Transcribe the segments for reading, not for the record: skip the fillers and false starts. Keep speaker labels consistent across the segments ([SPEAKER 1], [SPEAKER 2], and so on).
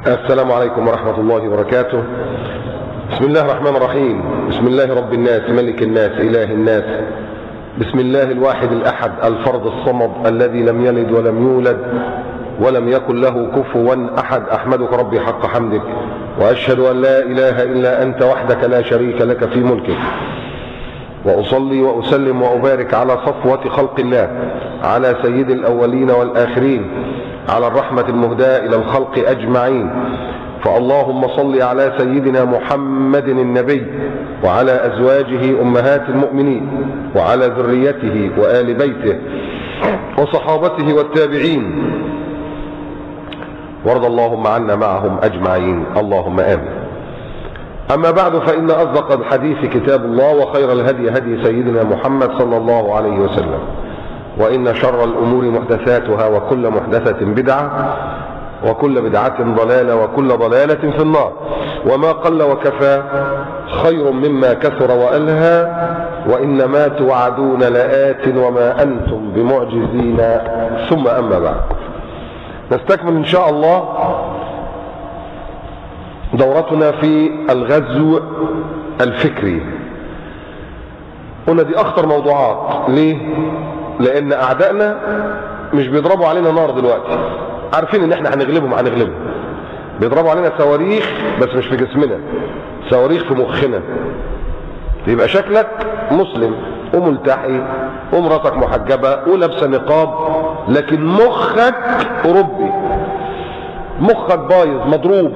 [SPEAKER 1] السلام عليكم ورحمة الله وبركاته. بسم الله الرحمن الرحيم. بسم الله رب الناس ملك الناس إله الناس. بسم الله الواحد الأحد الفرد الصمد الذي لم يلد ولم يولد ولم يكن له كفوا أحد. أحمدك ربي حق حمدك، وأشهد أن لا إله إلا أنت وحدك لا شريك لك في ملكك، وأصلي وأسلم وأبارك على صفوة خلق الله، على سيد الأولين والآخرين، على الرحمة المهداة إلى الخلق أجمعين. فاللهم صل على سيدنا محمد النبي وعلى أزواجه أمهات المؤمنين وعلى ذريته وآل بيته وصحابته والتابعين، وارض اللهم عنا معهم أجمعين، اللهم آمين. أما بعد، فإن أصدق الحديث كتاب الله، وخير الهدي هدي سيدنا محمد صلى الله عليه وسلم، وإن شر الأمور محدثاتها، وكل محدثة بدعة، وكل بدعة ضلالة، وكل ضلالة في النار. وما قل وكفى خير مما كثر وألهى، وإنما توعدون لآت وما أنتم بمعجزين. ثم أما بعد، نستكمل إن شاء الله دورتنا في الغزو الفكري. قلنا دي أخطر موضوعات. ليه؟ لأن أعدائنا مش بيضربوا علينا نار دلوقتي، عارفين إن إحنا هنغلبهم. بيضربوا علينا صواريخ، بس مش في جسمنا، صواريخ في مخنا. يبقى شكلك مسلم وملتحي ومراتك محجبة ولابسة نقاب، لكن مخك أوروبي، مخك بايظ مضروب.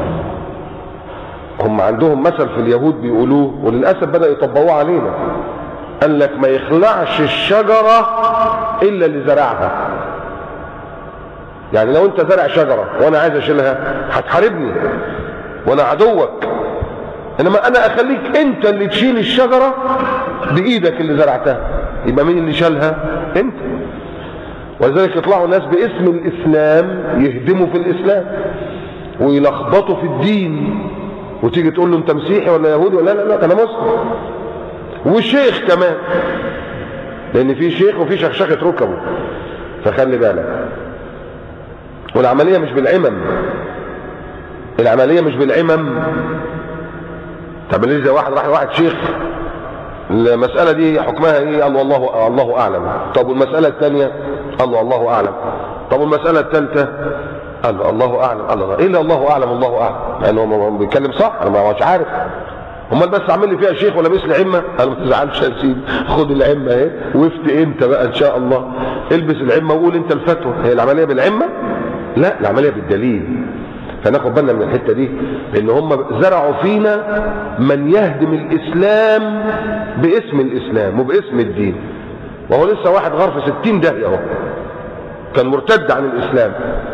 [SPEAKER 1] هم عندهم مثل في اليهود بيقولوه، وللأسف بدأ يطبقوه علينا. قال لك ما يخلعش الشجرة إلا اللي زرعها. يعني لو انت زرع شجرة وانا عايز اشيلها هتحاربني وانا عدوك، انما انا اخليك انت اللي تشيل الشجرة بايدك اللي زرعتها. يبقى مين اللي شالها؟ انت. ولذلك يطلعوا ناس باسم الاسلام يهدموا في الاسلام ويلخبطوا في الدين، وتيجي تقول له انت مسيحي ولا يهودي ولا لا انا مسلم، وشيخ كمان، لان في شيخ وفي شخشخة ركبه. فخلي بالك. والعملية مش بالعمم، العملية مش بالعمم. تعمل زي واحد شيخ، المسألة دي حكمها ايه؟ قال الله اعلم. طب والمسألة الثانية؟ قال الله اعلم. طب والمسألة الثالثة؟ قال الله اعلم. الله ايه اللي الله اعلم؟ الله اعلم لانه يعني هو بيتكلم صح، انا ما هوش عارف. امال بس عامل لي فيها شيخ ولا بيس عمه؟ انا ما تزعلش يا سيدي، خد العمه اهي وافتي انت بقى ان شاء الله، البس العمه وقول انت الفتوى. هي العمليه بالعمه؟ لا، العمليه بالدليل. فناخد بالنا من الحته دي، لان هم زرعوا فينا من يهدم الاسلام باسم الاسلام وباسم الدين. وهو لسه واحد غرف 60 داهيه اهو، كان مرتد عن الاسلام.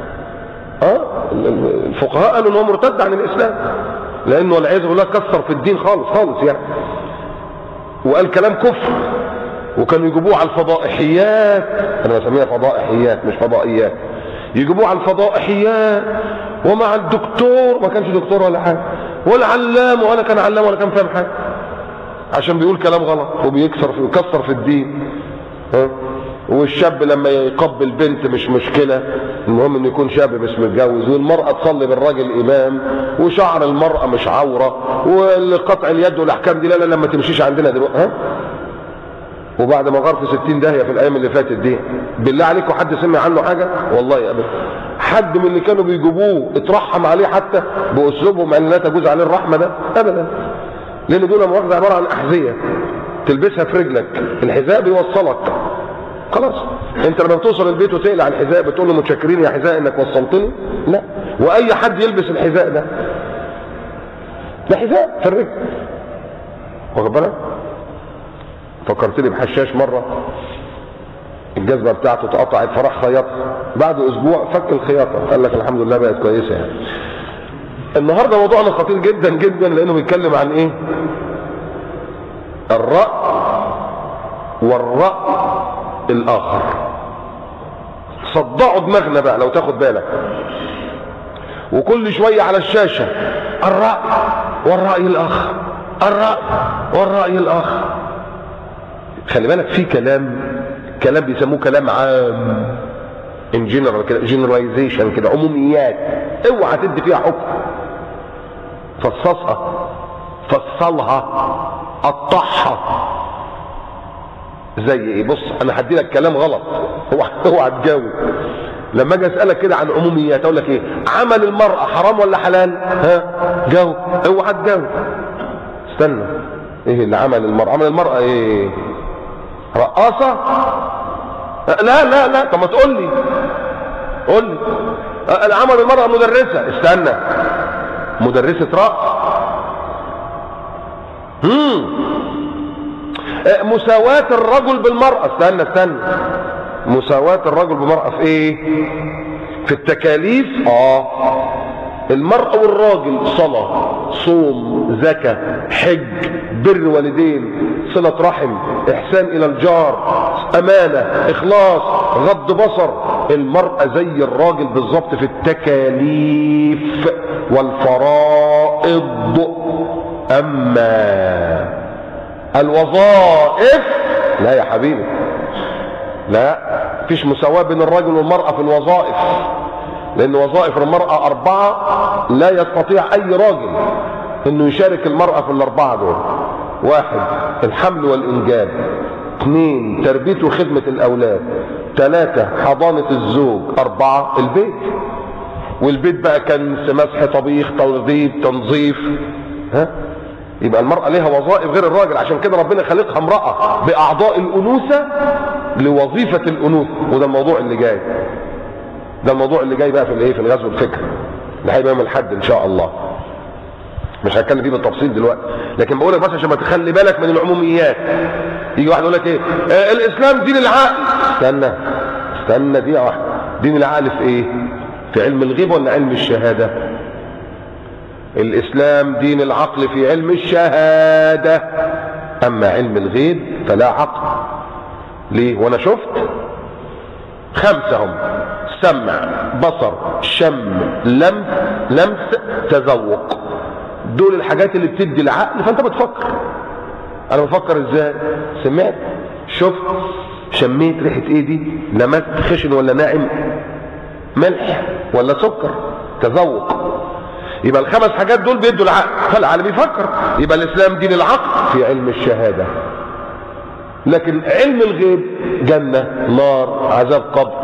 [SPEAKER 1] الفقهاء قالوا ان هو مرتد عن الاسلام، لانه والعياذ بالله كسر في الدين خالص يعني، وقال كلام كفر. وكانوا يجيبوه على الفضائحيات، انا بسميها فضائحيات مش فضائيات، يجيبوه على الفضائحيات ومع الدكتور، ما كانش دكتور ولا حاجه، ولا علام ولا كان علام ولا كان فاهم حاجه، عشان بيقول كلام غلط وبيكسر في الدين. والشاب لما يقبل بنت مش مشكله، المهم انه يكون شاب مش متجوز، والمراه تصلي بالراجل امام، وشعر المراه مش عوره، والقطع اليد والاحكام دي لا ما تمشيش عندنا دلوقتي. وبعد ما غرف 60 داهيه في الايام اللي فاتت دي، بالله عليكم حد سمع عنه حاجه؟ والله ابدا. حد من اللي كانوا بيجيبوه اترحم عليه حتى باسلوبهم ان لا تجوز عليه الرحمه ده؟ ابدا. لان دول مؤاخذه عباره عن احذيه تلبسها في رجلك، الحذاء بيوصلك خلاص. انت لما بتوصل البيت وتقلع الحذاء بتقول له متشكرين يا حذاء انك وصلتني؟ لا. واي حد يلبس الحذاء ده حذاء في الرجل، واخد بالك؟ فكرتني بحشاش مره الجزمه بتاعته اتقطعت فراح خيطها، بعد اسبوع فك الخياطه، قال لك الحمد لله بقت كويسه يعني. النهارده موضوعنا خطير جدا جدا، لانه بيتكلم عن ايه؟ الرأي والرأي الاخر. صدعوا دماغنا بقى لو تاخد بالك، وكل شويه على الشاشه الرأي والرأي الاخر، الرأي والرأي الاخر. خلي بالك، في كلام بيسموه كلام عام، ان جنرال كده، جنراليزيشن كده، عموميات، اوعى تدي فيها حكم. فصصها، فصلها، قطعها. زي ايه؟ بص انا هدي لك كلام غلط، اوعى تجاوب. لما اجي اسالك كده عن عموميات اقول لك ايه؟ عمل المراه حرام ولا حلال؟ ها جاوب، اوعى تجاوب. استنى، ايه اللي عمل المراه؟ عمل المراه ايه؟ رقاصه؟ لا لا لا، طب ما تقول لي، قول لي. عمل المراه مدرسه؟ استنى، مدرسه رقص. مساواة الرجل بالمرأة؟ استنى، مساواة الرجل بالمرأة في ايه؟ في التكاليف. المرأة والراجل صلاة، صوم، زكاة، حج، بر والدين، صلة رحم، احسان الى الجار، امانة، اخلاص، غض بصر. المرأة زي الراجل بالظبط في التكاليف والفرائض. اما الوظائف لا يا حبيبي، لا، مفيش مساواة بين الرجل والمرأة في الوظائف، لان وظائف المرأة 4 لا يستطيع اي راجل انه يشارك المرأة في ال4 دول. 1 الحمل والانجاب، 2 تربية وخدمة الاولاد، 3 حضانة الزوج، 4 البيت. والبيت بقى كنس، مسح، طبيخ، توضيب، تنظيف. يبقى المرأة ليها وظائف غير الراجل. عشان كده ربنا خلقها امرأة بأعضاء الأنوثة لوظيفة الأنوثة. وده الموضوع اللي جاي، ده الموضوع اللي جاي بقى في الايه؟ في الغزو الفكري اللي هيبقى يوم الحد ان شاء الله. مش هتكلم فيه بالتفصيل دلوقتي، لكن بقول لك بس عشان ما تخلي بالك من العموميات. يجي واحد يقول لك ايه؟ الاسلام دين العقل. استنى دقيقة واحدة. دين العقل في ايه؟ في علم الغيب ولا علم الشهادة؟ الاسلام دين العقل في علم الشهادة، اما علم الغيب فلا عقل. ليه؟ وانا شفت 5 هم: سمع، بصر، شم، لمس، تذوق. دول الحاجات اللي بتدي العقل. فانت بتفكر. انا بفكر ازاي؟ سمعت، شفت، شميت ريحة ايه دي، لمست خشن ولا ناعم، ملح ولا سكر، تذوق. يبقى ال5 حاجات دول بيدوا العقل، فالعقل بيفكر. يبقى الاسلام دين العقل في علم الشهادة. لكن علم الغيب جنة، نار، عذاب قبر،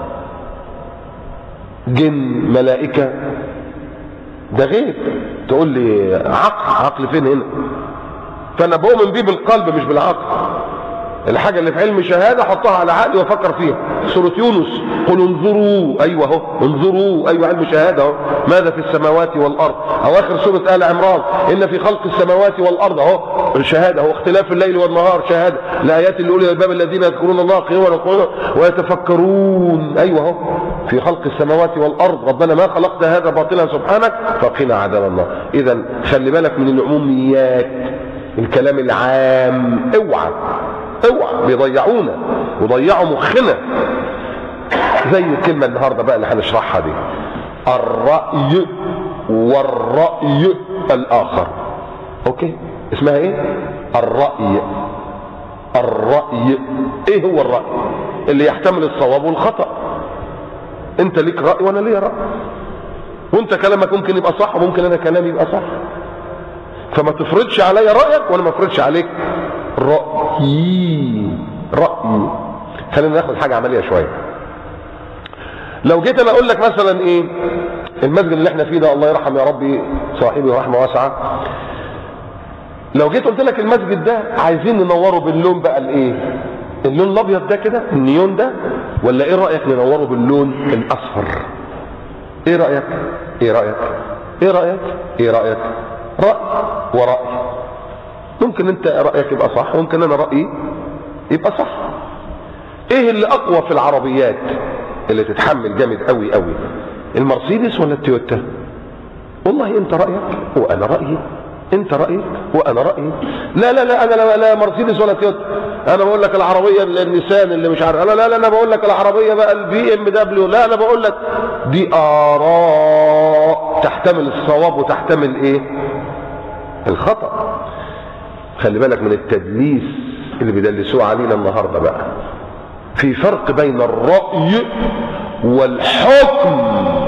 [SPEAKER 1] جن، ملائكة، ده غيب. تقول لي عقل فين هنا؟ فانا بؤمن بيه بالقلب مش بالعقل. الحاجة اللي في علم شهادة حطها على عقلي وافكر فيها. سورة يونس: قل انظروا، ايوه اهو، انظروا، ايوه علم شهادة اهو، ماذا في السماوات والارض. او اخر سورة آل عمران: ان في خلق السماوات والارض اهو شهادة اهو، اختلاف الليل والنهار شهادة، لآيات لأولي الألباب الذين يذكرون الله قياما وقعودا ويتفكرون، ايوه اهو، في خلق السماوات والارض، ربنا ما خلقت هذا باطلا سبحانك فقنا عذاب النار. اذا خلي بالك من العموميات، الكلام العام. اوعى بيضيعونا وضيعوا مخنا. زي الكلمة النهاردة بقى اللي هنشرحها دي: الرأي والرأي الآخر. اوكي، اسمها ايه؟ الرأي. ايه هو الرأي؟ اللي يحتمل الصواب والخطأ. انت ليك رأي وانا ليا رأي، وانت كلامك ممكن يبقى صح وممكن انا كلامي يبقى صح. فما تفرضش عليا رأيك وانا ما افرضش عليك رأيي. خلينا ناخد حاجة عملية شوية. لو جيت انا اقول لك مثلا ايه؟ المسجد اللي احنا فيه ده الله يرحم يا ربي صاحبي ورحمة واسعة، لو جيت قلت لك المسجد ده عايزين ننوره باللون بقى الايه؟ اللون الابيض ده كده، النيون ده، ولا ايه رأيك ننوره باللون الاصفر؟ ايه رأيك؟ رأي ورأي. ممكن انت رأيك يبقى صح وممكن انا رأيي يبقى صح. ايه اللي اقوى في العربيات اللي تتحمل جامد قوي قوي؟ المرسيدس ولا التويوتا؟ والله انت رأيك وانا رأيي، انت رأيك وانا رأيي. لا انا لا مرسيدس ولا تويوتا. انا بقول لك العربية النيسان اللي مش عارف. لا انا بقول لك العربية بقى البي ام دبليو. لا انا بقول لك دي آراء تحتمل الصواب وتحتمل ايه؟ الخطأ. خلي بالك من التدليس اللي بيدلسوه علينا النهارده بقى. في فرق بين الرأي والحكم.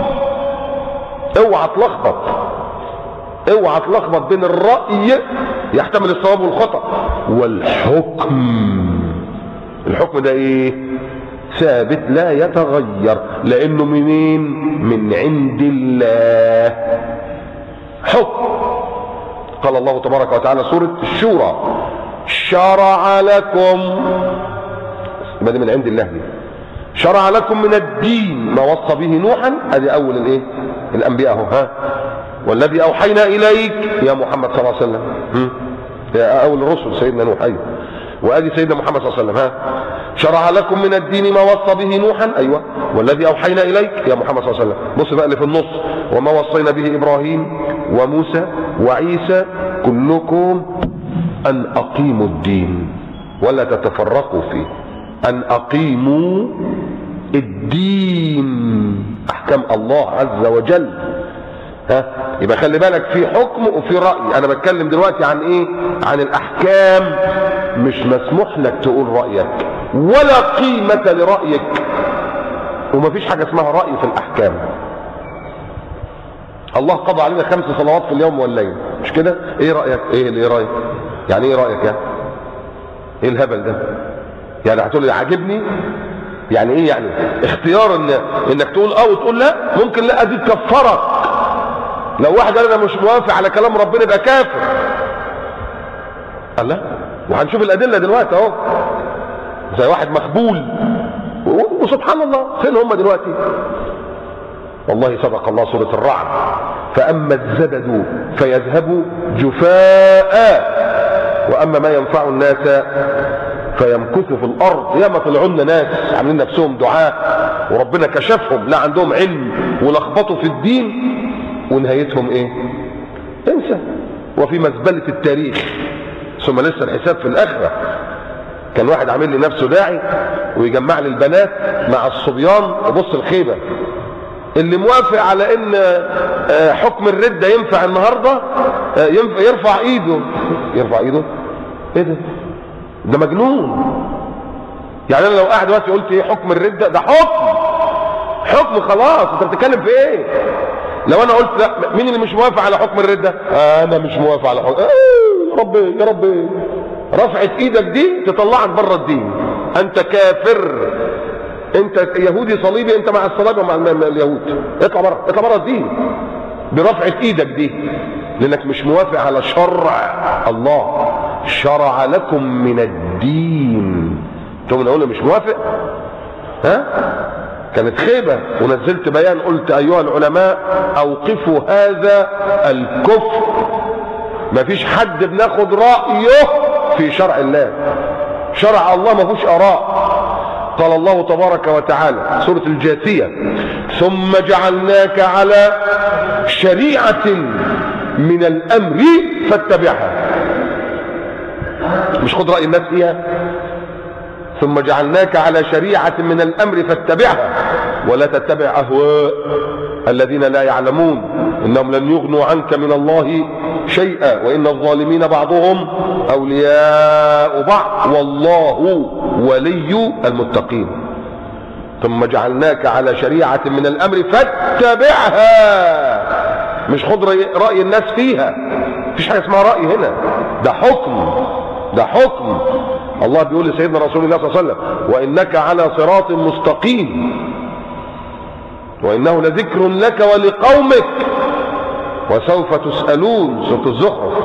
[SPEAKER 1] اوعى تلخبط، اوعى تلخبط بين الرأي يحتمل الصواب والخطأ والحكم. الحكم ده ايه؟ ثابت لا يتغير، لانه منين؟ من عند الله. حكم. قال الله تبارك وتعالى سورة الشورى: شرع لكم، يبقى دي من عند الله دي. شرع لكم من الدين ما وصى به نوحا، ادي اول الايه؟ الانبياء اهو. ها، والذي اوحينا اليك يا محمد صلى الله عليه وسلم. يا اول الرسل سيدنا نوح. ايوه، وادي سيدنا محمد صلى الله عليه وسلم. ها، شرع لكم من الدين ما وصى به نوحا، ايوه، والذي اوحينا اليك يا محمد صلى الله عليه وسلم. بص بقى اللي في النص: وما وصينا به ابراهيم وموسى وعيسى كلكم ان اقيموا الدين ولا تتفرقوا فيه. ان اقيموا الدين، احكام الله عز وجل. ها، يبقى خلي بالك في حكم وفي رأي. انا بتكلم دلوقتي عن ايه؟ عن الاحكام. مش مسموح لك تقول رأيك ولا قيمة لرأيك، ومفيش حاجة اسمها رأي في الاحكام. الله قضى علينا 5 صلوات في اليوم والليل، مش كده؟ ايه رأيك؟ ايه رأيك؟ يعني ايه رأيك؟ يعني ايه الهبل ده؟ يعني هتقول لي عاجبني؟ يعني ايه يعني؟ اختيار انك تقول وتقول لا. ممكن لا دي تكفرك. لو واحد قال انا مش موافق على كلام ربنا يبقى كافر. قال لا، وهنشوف الادله دلوقتي اهو. زي واحد مخبول، وسبحان الله فين هم دلوقتي؟ والله صدق الله سورة الرعد: فأما الزبد فيذهب جفاء وأما ما ينفع الناس فيمكث في الأرض. ياما طلعونا ناس عاملين نفسهم دعاء وربنا كشفهم لا عندهم علم ولخبطوا في الدين، ونهايتهم ايه؟ انسى، وفي مزبلة التاريخ، ثم لسه الحساب في الآخرة. كان واحد عامل لي نفسه داعي ويجمع لي البنات مع الصبيان، وبص الخيبة، اللي موافق على ان حكم الردة ينفع النهاردة يرفع ايده. يرفع ايده؟ ايه ده؟ ده مجنون. يعني انا لو قاعد دلوقتي قلت ايه حكم الردة، ده حكم خلاص. انت بتتكلم في ايه؟ لو انا قلت لا، مين اللي مش موافق على حكم الردة؟ انا مش موافق على حكم. يا ربي يا ربي، رفعت ايدك دي تطلعك بره الدين. انت كافر، انت يهودي صليبي، انت مع الصليب ومع اليهود. اطلع بره، اطلع بره الدين برفعة ايدك دي، لانك مش موافق على شرع الله. شرع لكم من الدين. تقوم نقول مش موافق؟ ها؟ كانت خيبة. ونزلت بيان قلت ايها العلماء اوقفوا هذا الكفر. مفيش حد بناخد رأيه في شرع الله. شرع الله مفيش اراء. قال الله تبارك وتعالى سورة الجاثية: ثم جعلناك على شريعة من الامر فاتبعها. مش خد رأي الناس فيها. ثم جعلناك على شريعة من الامر فاتبعها ولا تتبع اهواء الذين لا يعلمون انهم لن يغنوا عنك من الله شيئا وان الظالمين بعضهم اولياء بعض والله ولي المتقين. ثم جعلناك على شريعة من الامر فاتبعها. مش خد رأي الناس فيها. مفيش حاجة اسمها رأي هنا، ده حكم. ده حكم. الله بيقول لسيدنا رسول الله صلى الله عليه وسلم: وإنك على صراط مستقيم وإنه لذكر لك ولقومك وسوف تسألون. سورة الزخرف.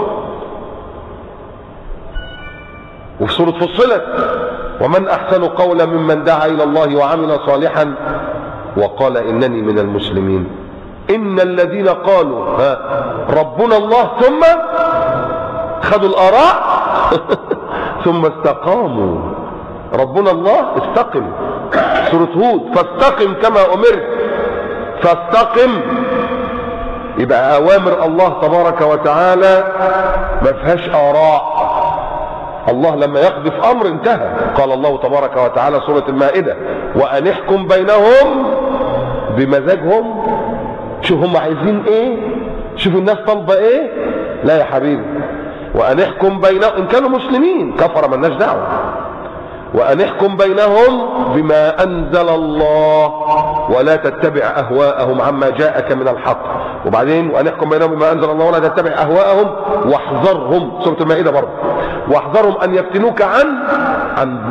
[SPEAKER 1] وفي سورة فصلت: ومن أحسن قولا ممن دعا إلى الله وعمل صالحا وقال إنني من المسلمين. إن الذين قالوا ربنا الله ثم خدوا الآراء ثم استقاموا. ربنا الله استقم. سورة هود: فاستقم كما أمرت. فاستقم. يبقى أوامر الله تبارك وتعالى ما فيهاش آراء. الله لما يقضي في أمر انتهى. قال الله تبارك وتعالى سورة المائدة: وأن احكم بينهم بمزاجهم. شوف هم عايزين ايه، شوف الناس طالبة ايه. لا يا حبيبي، وأن احكم بينهم إن كانوا مسلمين. كفر ملناش دعوة. وأن احكم بينهم بما أنزل الله ولا تتبع أهواءهم عما جاءك من الحق. وبعدين وأن احكم بينهم بما أنزل الله ولا تتبع أهواءهم واحذرهم، سورة المائدة برضه، واحذرهم أن يفتنوك عن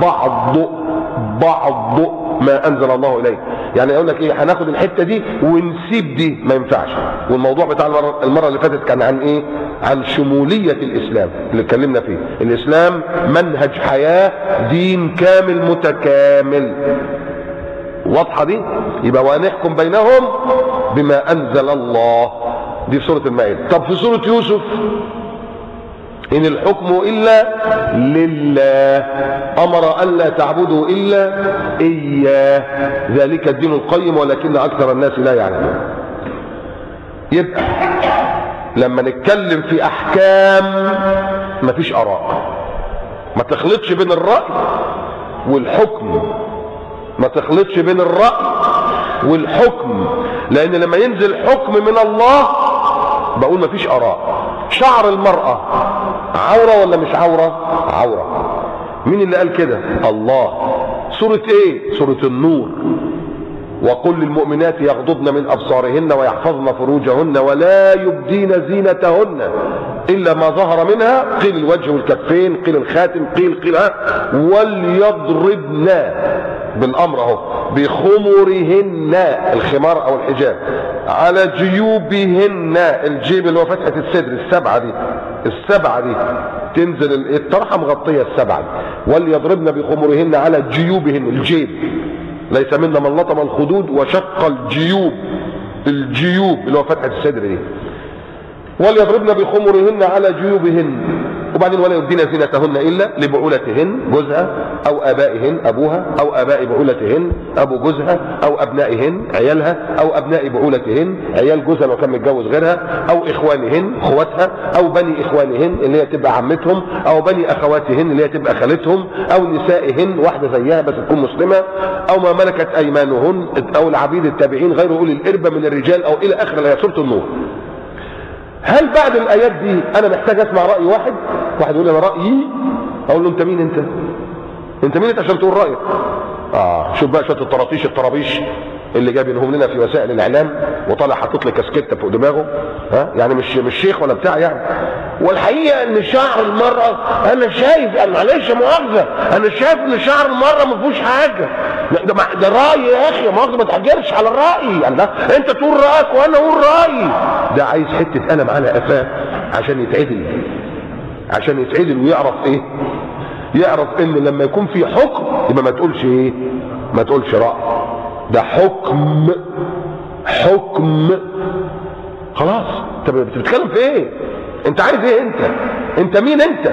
[SPEAKER 1] بعض ما أنزل الله إليه. يعني يقول لك إيه، هناخد الحتة دي ونسيب دي، ما ينفعش. والموضوع بتاع المرة اللي فاتت كان عن إيه؟ عن شمولية الإسلام اللي اتكلمنا فيه. الإسلام منهج حياة، دين كامل متكامل. واضحة دي؟ يبقى وأن يحكم بينهم بما أنزل الله، دي في سورة المائدة. طب في سورة يوسف، إن الحكم إلا لله، أمر ألا تعبدوا إلا إياه، ذلك الدين القيم ولكن أكثر الناس لا يعلمون. يبقى لما نتكلم في أحكام مفيش آراء، ما تخلطش بين الرأي والحكم، ما تخلطش بين الرأي والحكم، لأن لما ينزل حكم من الله بقول مفيش آراء. شعر المرأة عورة ولا مش عورة؟ عورة. مين اللي قال كده؟ الله. سورة ايه؟ سورة النور. وقل للمؤمنات يغضضن من أبصارهن ويحفظن فروجهن ولا يبدين زينتهن إلا ما ظهر منها، قيل الوجه والكفين، قيل الخاتم، قيل وليضربن بالأمر اهو بخمرهن، الخمار أو الحجاب، على جيوبهن، الجيب اللي هو فتحة الصدر، السبعة دي تنزل الطرحة مغطية السبعة دي. وليضربن بخمرهن على جيوبهن، الجيب، ليس منا من لطم الخدود وشق الجيوب اللي هو فتحة الصدر دي. وليضربن بخمرهن على جيوبهن. وبعدين ولا يبدين زينتهن الا لبعولتهن، جوزها او ابائهن، ابوها او اباء بعولتهن، ابو جوزها او ابنائهن، عيالها او ابناء بعولتهن، عيال جوزها لو كان متجوز غيرها، او اخوانهن، اخواتها، او بني اخوانهن اللي هي تبقى عمتهم، او بني اخواتهن اللي هي تبقى خالتهم، او نسائهن، واحده زيها بس تكون مسلمه، او ما ملكت ايمانهن، او العبيد التابعين غير اولي الاربه من الرجال، او الى اخر الايه، سوره النور. هل بعد الايات دي انا محتاج اسمع راي واحد يقول لي انا رايي؟ اقول له انت مين؟ انت مين عشان تقول رايك؟ شوف بقى شويه الطرابيش اللي جايبينهم لنا في وسائل الاعلام، وطالع حاطط لي كاسكيته فوق دماغه، يعني مش شيخ ولا بتاع يعني. والحقيقه ان شعر المراه، انا شايف، معلش مؤاخذه، انا شايف ان شعر المراه ما فيهوش حاجه. ده راي يا اخي، مؤاخذه، ما تحجرش على الراي. يعني انت تقول رايك وانا اقول رايي. ده عايز حته قلم على قفاه عشان يتعدل ويعرف ايه؟ يعرف ان لما يكون في حكم يبقى ما تقولش ايه؟ ما تقولش راي. ده حكم خلاص. انت بتتكلم في ايه؟ انت عايز ايه؟ انت مين انت؟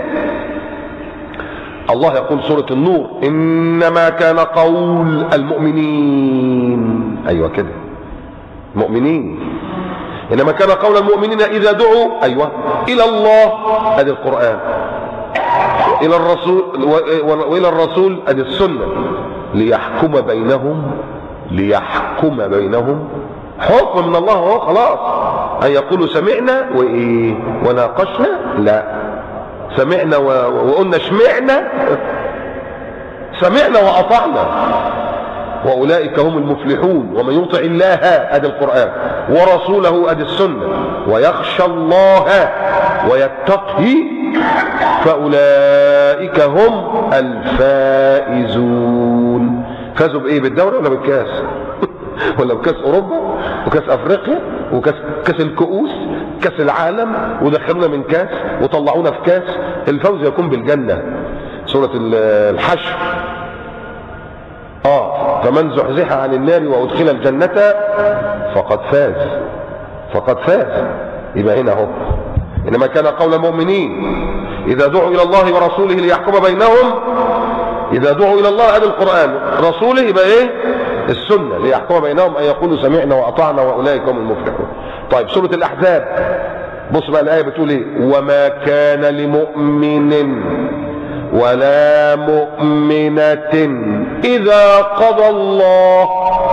[SPEAKER 1] الله يقول سورة النور: انما كان قول المؤمنين، ايوه كده، مؤمنين، انما كان قول المؤمنين اذا دعوا الى الله، ادي القرآن، الى الرسول، والى الرسول ادي السنة، ليحكم بينهم حكم من الله اهو. خلاص، ان يقولوا سمعنا وايه وناقشنا، لا، سمعنا وقلنا سمعنا واطعنا واولئك هم المفلحون. ومن يطع الله، ادي القرآن، ورسوله، ادي السنة، ويخشى الله ويتقه فاولئك هم الفائزون. فازوا بايه؟ بالدورة ولا بالكاس؟ ولا بكاس اوروبا وكاس افريقيا وكاس الكؤوس، كاس العالم، ودخلونا من كاس وطلعونا في كاس. الفوز يكون بالجنة، سورة الحشر. فمن زحزح عن النار وادخل الجنة فقد فاز. يبقى هنا اهو، انما كان قول المؤمنين اذا دعوا الى الله ورسوله ليحكم بينهم. اذا دعوا الى الله، ادي القرآن، رسوله يبقى ايه؟ السنة، ليحكم بينهم ان يقولوا سمعنا واطعنا واولئك هم المفلحون. طيب سورة الاحزاب، بص بقى الايه بتقول ايه: وما كان لمؤمن ولا مؤمنة اذا قضى الله.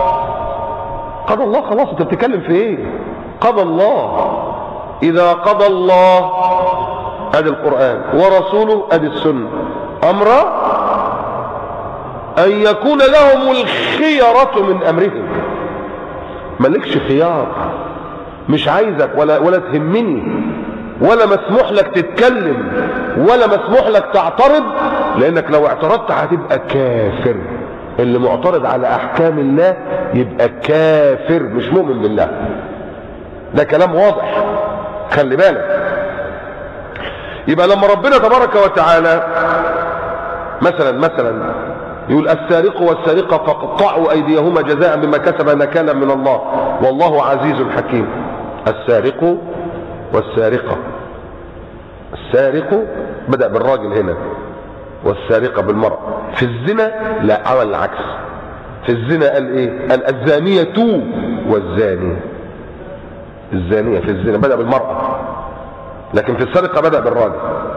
[SPEAKER 1] خلاص، انت بتتكلم في ايه؟ قضى الله، اذا قضى الله، ادي القرآن، ورسوله، ادي السنة، امرا ان يكون لهم الخيرة من امرهم. مالكش خيار، مش عايزك ولا تهمني، ولا مسموح لك تتكلم، ولا مسموح لك تعترض، لانك لو اعترضت هتبقى كافر. اللي معترض على احكام الله يبقى كافر، مش مؤمن بالله. ده كلام واضح، خلي بالك. يبقى لما ربنا تبارك وتعالى مثلا يقول السارق والسارقة فاقطعوا ايديهما جزاء بما كسبا نكالا من الله والله عزيز حكيم. السارق والسارقة، السارق بدأ بالراجل هنا والسارقة بالمرأة. في الزنا لا، عمل العكس. في الزنا قال ايه؟ قال الزانية والزاني. الزانية في الزنا بدأ بالمرأة، لكن في السرقة بدأ بالراجل.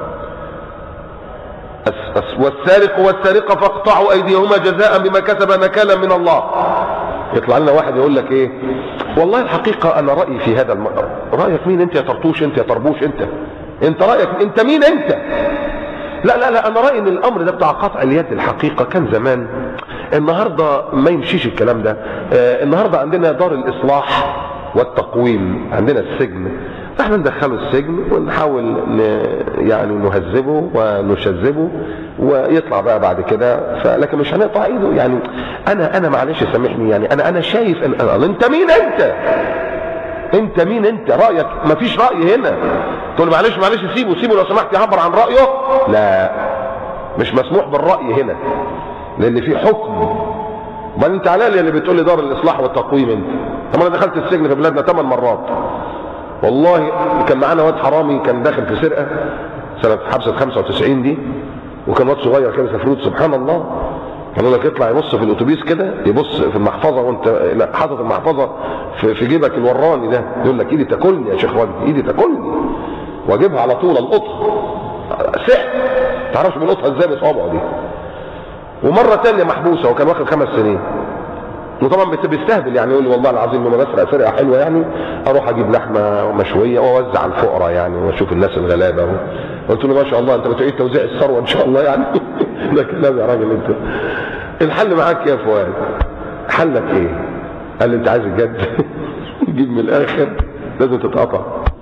[SPEAKER 1] والسارق والسارقة فاقطعوا ايديهما جزاء بما كسبا نكالا من الله. يطلع لنا واحد يقول لك ايه؟ والله الحقيقة انا رأيي في هذا رأيك مين انت يا طرطوش؟ انت يا طربوش؟ انت رأيك انت مين انت؟ لا انا رأيي ان الامر ده بتاع قطع اليد الحقيقة كان زمان، النهاردة ما يمشيش الكلام ده. النهاردة عندنا دار الاصلاح والتقويم، عندنا السجن، احنا ندخله السجن ونحاول يعني نهذبه ونشذبه ويطلع بقى بعد كده. لكن مش هنقطع ايده. يعني انا معلش سامحني، يعني انا شايف انت مين انت مين انت؟ رايك مفيش راي هنا. تقول معلش سيبه لو سمحت يعبر عن رايه. لا، مش مسموح بالراي هنا، لان في حكم. بل انت على اللي بتقول لي دار الاصلاح والتقويم انت. طب انا دخلت السجن في بلادنا 8 مرات والله. كان معانا واد حرامي كان داخل في سرقه سنه حبسه 95 دي، وكان واد صغير كده سفروت. سبحان الله، قالوا لك يطلع يبص في الاتوبيس كده، يبص في المحفظه وانت حاطط المحفظه في جيبك الوراني ده، يقول لك ايدي تاكلني يا شيخ وجدي، ايدي تاكلني، واجيبها على طول القطها. سحر، ما تعرفش بيلقطها ازاي بصوابعه دي. ومره ثانيه محبوسه وكان واخد 5 سنين. وطبعا بيستهبل، يعني يقول لي والله العظيم لما بسرق سرقه حلوه يعني اروح اجيب لحمه مشويه واوزع على الفقراء يعني، واشوف الناس الغلابه. قلت له ما شاء الله انت بتعيد توزيع الثروه ان شاء الله يعني. ده كلام يا راجل انت. الحل معاك يا فؤاد، حلك ايه؟ قال لي انت عايز الجد. جيب من الاخر، لازم تتقطع.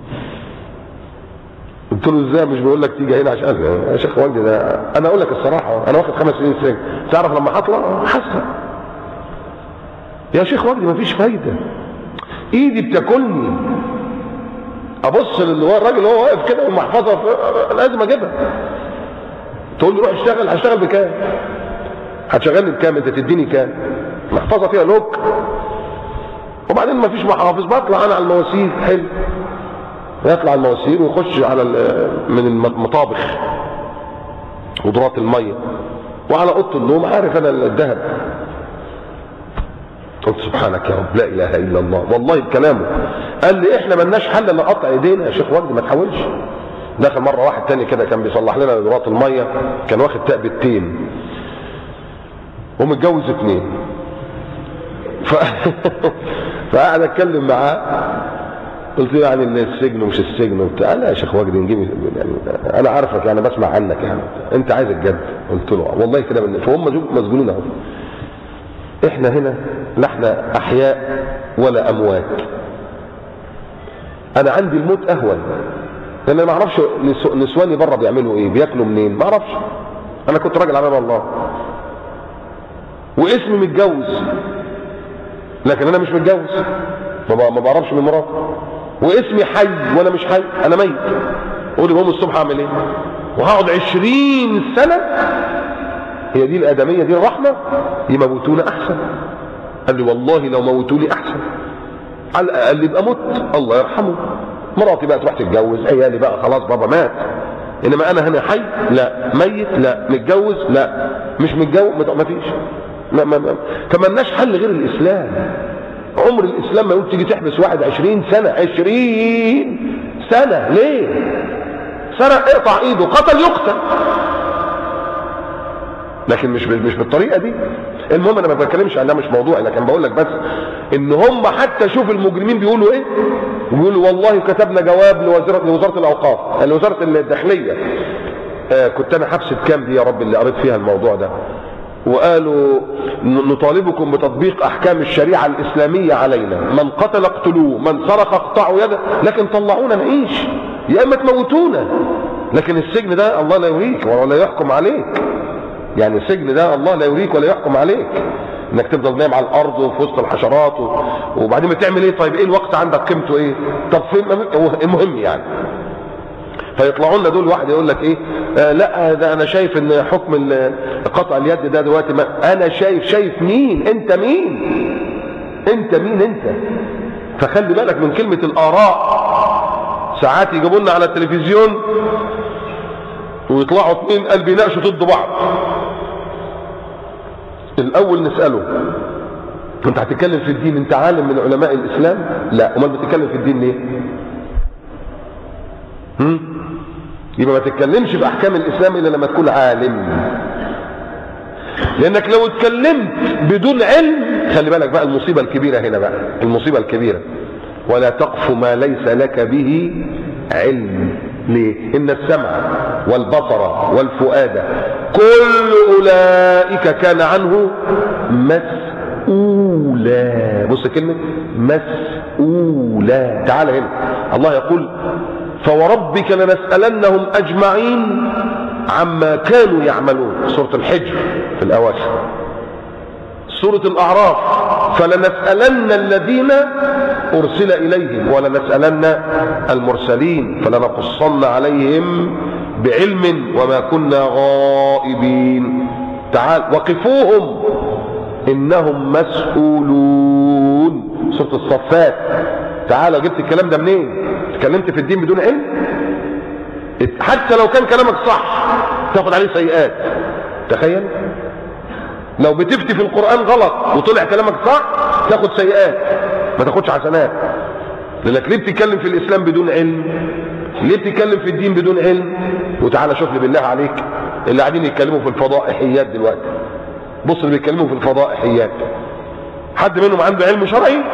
[SPEAKER 1] قلت له ازاي؟ مش بقول لك تيجي هنا عشان يا شيخ والدي ده انا اقول لك الصراحه، انا واخد 5 سنين سجن، تعرف لما هطلع حاسه يا شيخ وجدي مفيش فايده، ايدي بتاكلني. ابص الراجل وهو واقف كده والمحفظه لازم اجيبها. تقول لي روح اشتغل. هشتغل بكام؟ هتشغلني بكام؟ انت تديني كام؟ محفظه فيها لوك. وبعدين مفيش محافظ، بطلع انا على المواسير. حلو، يطلع المواسير ويخش على من المطابخ قدرات الميه وعلى اوضه النوم. عارف انا الذهب. قلت سبحانك يا رب، لا اله الا الله. والله بكلامه قال لي احنا ملناش حل الا نقطع ايدينا يا شيخ وجدي، ما تحاولش. دخل مره واحد تاني كده كان بيصلح لنا قدرات الميه، كان واخد تأبتين ومتجوز 2. فقعد اتكلم معاه، قلت له يعني ان السجن ومش السجن وبتاع. لا يا شيخ وجدي نجيب يعني انا عارفك يعني بسمع عنك يعني، انت عايز الجد. قلت له والله كده. فهم مسجونين اهو. احنا هنا لا احنا احياء ولا اموات. انا عندي الموت اهون، لان انا ما اعرفش نسواني بره بيعملوا ايه، بياكلوا منين، ما اعرفش. انا كنت راجل امام الله واسمي متجوز، لكن انا مش متجوز، ما بعرفش من مراتي. واسمي حي وانا مش حي، انا ميت. قول لي بقوم الصبح اعمل ايه؟ وهقعد 20 سنه. هي دي الادميه؟ دي الرحمه؟ يموتونا احسن. قال لي والله لو موتوني احسن، على الاقل يبقى مت الله يرحمه. مراتي بقى تروح تتجوز، عيالي بقى خلاص بابا مات. انما انا هنا حي لا، ميت لا، متجوز لا، مش متجوز ما فيش. فمالناش حل غير الاسلام. عمر الاسلام ما يقول تيجي تحبس واحد 20 سنه. 20 سنه ليه؟ سرق اقطع ايده، قتل يقتل. لكن مش بالطريقه دي. المهم انا ما بتكلمش عنها، مش موضوعي، لكن بقول لك بس ان هم حتى شوف المجرمين بيقولوا ايه. بيقولوا والله كتبنا جواب لوزاره الاوقاف، لوزاره الداخليه. كنت انا حبسه كام دي يا رب اللي قريت فيها الموضوع ده؟ وقالوا نطالبكم بتطبيق احكام الشريعة الاسلامية علينا، من قتل اقتلوه، من سرق اقطعوا يده، لكن طلعونا نعيش يا اما تموتونا. لكن السجن ده الله لا يريك ولا يحكم عليك، يعني السجن ده الله لا يريك ولا يحكم عليك، انك تفضل نايم على الارض وفي وسط الحشرات وبعدين بتعمل ايه؟ طيب ايه الوقت عندك قيمته ايه؟ طب فين المهم يعني. فيطلعوا لنا دول واحد يقول لك ايه؟ لا ده انا شايف ان حكم قطع اليد ده دلوقتي انا شايف مين؟ انت مين؟ انت مين انت؟ فخلي بالك من كلمة الاراء. ساعات يجيبوا لنا على التلفزيون ويطلعوا اتنين قلب يناقشوا ضد بعض. الاول نسأله انت هتتكلم في الدين انت عالم من علماء الاسلام؟ لا. امال بتتكلم في الدين ليه؟ يبقى ما تتكلمش في احكام الاسلام الا لما تكون عالم، لانك لو اتكلمت بدون علم خلي بالك بقى المصيبة الكبيرة هنا بقى، المصيبة الكبيرة، ولا تقف ما ليس لك به علم. ليه؟ ان السمع والبصر والفؤاد كل اولئك كان عنه مسؤولا. بص كلمة مسؤولا. تعال هنا الله يقول فوربك لنسألنهم اجمعين عما كانوا يعملون. سورة الحجر في الاواخر. سورة الاعراف فلنسألن الذين ارسل اليهم ولنسألن المرسلين فلنقصن عليهم بعلم وما كنا غائبين. تعال وقفوهم انهم مسؤولون. سورة الصفات. تعال جبت الكلام ده منين؟ اتكلمت في الدين بدون علم؟ حتى لو كان كلامك صح تاخد عليه سيئات. تخيل لو بتفتي في القرآن غلط وطلع كلامك صح تاخد سيئات ما تاخدش حسنات. لانك ليه بتتكلم في الاسلام بدون علم؟ ليه بتتكلم في الدين بدون علم؟ وتعالى شوف لي بالله عليك اللي قاعدين يتكلموا في الفضائحيات دلوقتي. بص اللي بيتكلموا في الفضائحيات حد منهم عنده علم شرعي؟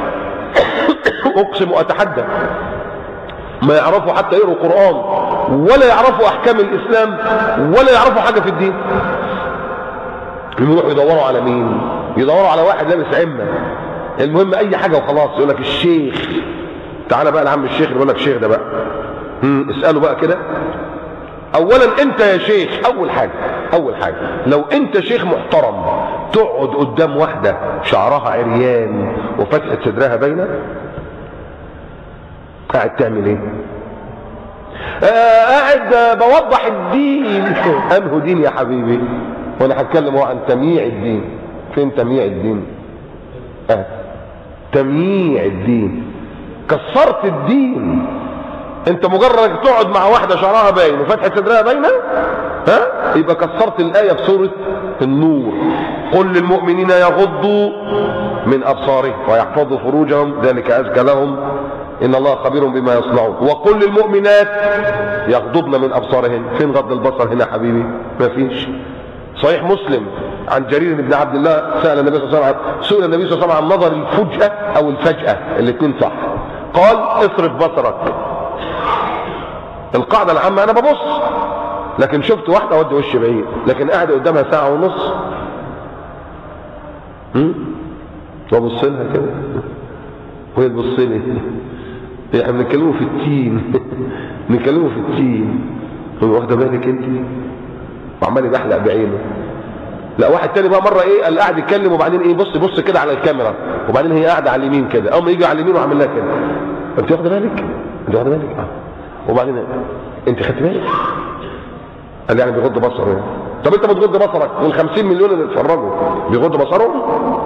[SPEAKER 1] اقسم واتحدى ما يعرفوا حتى يقروا قرآن ولا يعرفوا احكام الاسلام ولا يعرفوا حاجة في الدين. يروحوا يدوروا على مين؟ يدوروا على واحد لابس عمة، المهم اي حاجة وخلاص. يقول لك الشيخ. تعالى بقى لعم الشيخ اللي يقول لك شيخ ده بقى اسأله بقى كده. اولا انت يا شيخ اول حاجة لو انت شيخ محترم تقعد قدام واحدة شعرها عريان وفتحة صدرها باينة قاعد تعمل ايه؟ قاعد بوضح الدين. انه دين يا حبيبي؟ وانا هتكلم عن تمييع الدين. فين تمييع الدين؟ تمييع الدين. كسرت الدين. انت مجرد انك تقعد مع واحده شعرها باين وفتحه صدرها باينه يبقى كسرت الايه في سوره النور. قل للمؤمنين يغضوا من ابصارهم ويحفظوا فروجهم ذلك ازكى لهم ان الله خبير بما يصنعون. وقل للمؤمنات يغضضن من ابصارهن. فين غض البصر هنا حبيبي؟ ما فيش. صحيح مسلم عن جرير بن عبد الله سئل النبي صلى الله عليه وسلم عن نظر الفجأة او الفجأة، الاثنين صح. قال اصرف بصرك. القاعدة العامة انا ببص لكن شفت واحدة اودي وشي بعيد، لكن قاعد قدامها ساعة ونص وابص لها كده وهي تبص لي. احنا بنتكلموا في التين بنتكلموا في التين. واخده بالك انت؟ وعمال يبحلق بعينه. لا واحد تاني بقى مره ايه قال قاعد يتكلم وبعدين ايه بص كده على الكاميرا وبعدين هي قاعده على اليمين كده، اول ما يجي على اليمين وعامل لها كده. انت واخده بالك؟ انت واخده بالك؟ وبعدين انت خدت بالك؟ قال يعني بيغض بصره يعني. طب انت بتغض بصرك وال50 مليون اللي اتفرجوا بيغض بصرهم؟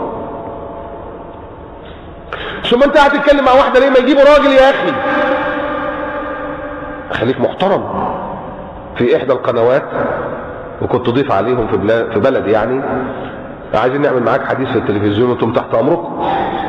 [SPEAKER 1] ثم انت قاعد تتكلم مع واحده ليه؟ ما يجيبوا راجل يا اخي. خليك محترم. في احدى القنوات وكنت ضيف عليهم في بلد يعني عايزين نعمل معاك حديث في التلفزيون وانتم تحت امركم،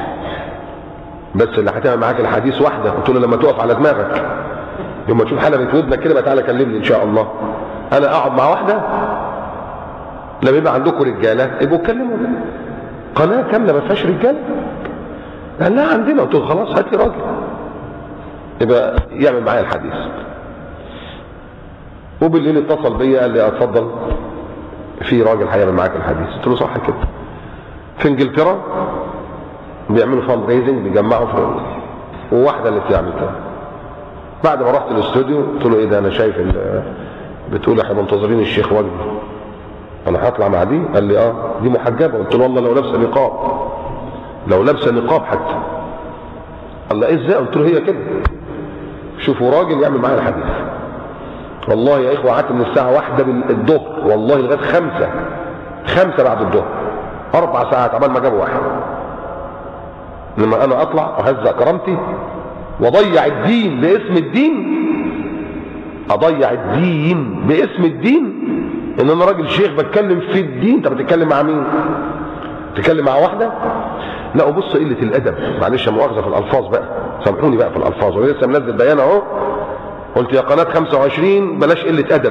[SPEAKER 1] بس اللي هتعمل معاك الحديث واحده. قلت له لما تقف على دماغك يوم ما تشوف حلقه ودنك كده بقى تعالى كلمني ان شاء الله. انا اقعد مع واحده لما يبقى عندكم رجاله يبقوا اتكلموا. قناه كامله ما فيهاش رجاله. قال لا عندنا. قلت له خلاص هات لي راجل يبقى يعمل معايا الحديث. وبالليل اتصل بيا قال لي اتفضل في راجل هيعمل معاك الحديث. قلت له صح كده. في انجلترا بيعملوا فاند ريزنج، بيجمعوا وواحده اللي بتعمل كده. بعد ما رحت الاستوديو قلت له ايه ده، انا شايف بتقول احنا منتظرين الشيخ وجدي، انا هطلع مع دي؟ قال لي دي محجبه. قلت له والله لو لابسه نقاب، لو لابسه نقاب حتى. قال لي ازاي؟ قلت له هي كده. شوفوا راجل يعمل معايا الحديث. والله يا اخوه قعدت من الساعه 1 الظهر والله لغايه 5 بعد الظهر، 4 ساعات عبال ما جابوا واحد. لما انا اطلع اهزأ كرامتي واضيع الدين باسم الدين، اضيع الدين باسم الدين، ان انا راجل شيخ بتكلم في الدين. انت بتتكلم مع مين؟ بتتكلم مع واحده؟ لا. وبص قله الادب، معلش مؤاخذه في الالفاظ بقى، سامحوني بقى في الالفاظ، وانا لسه منزل بيان اهو، قلت يا قناه 25 بلاش قله ادب،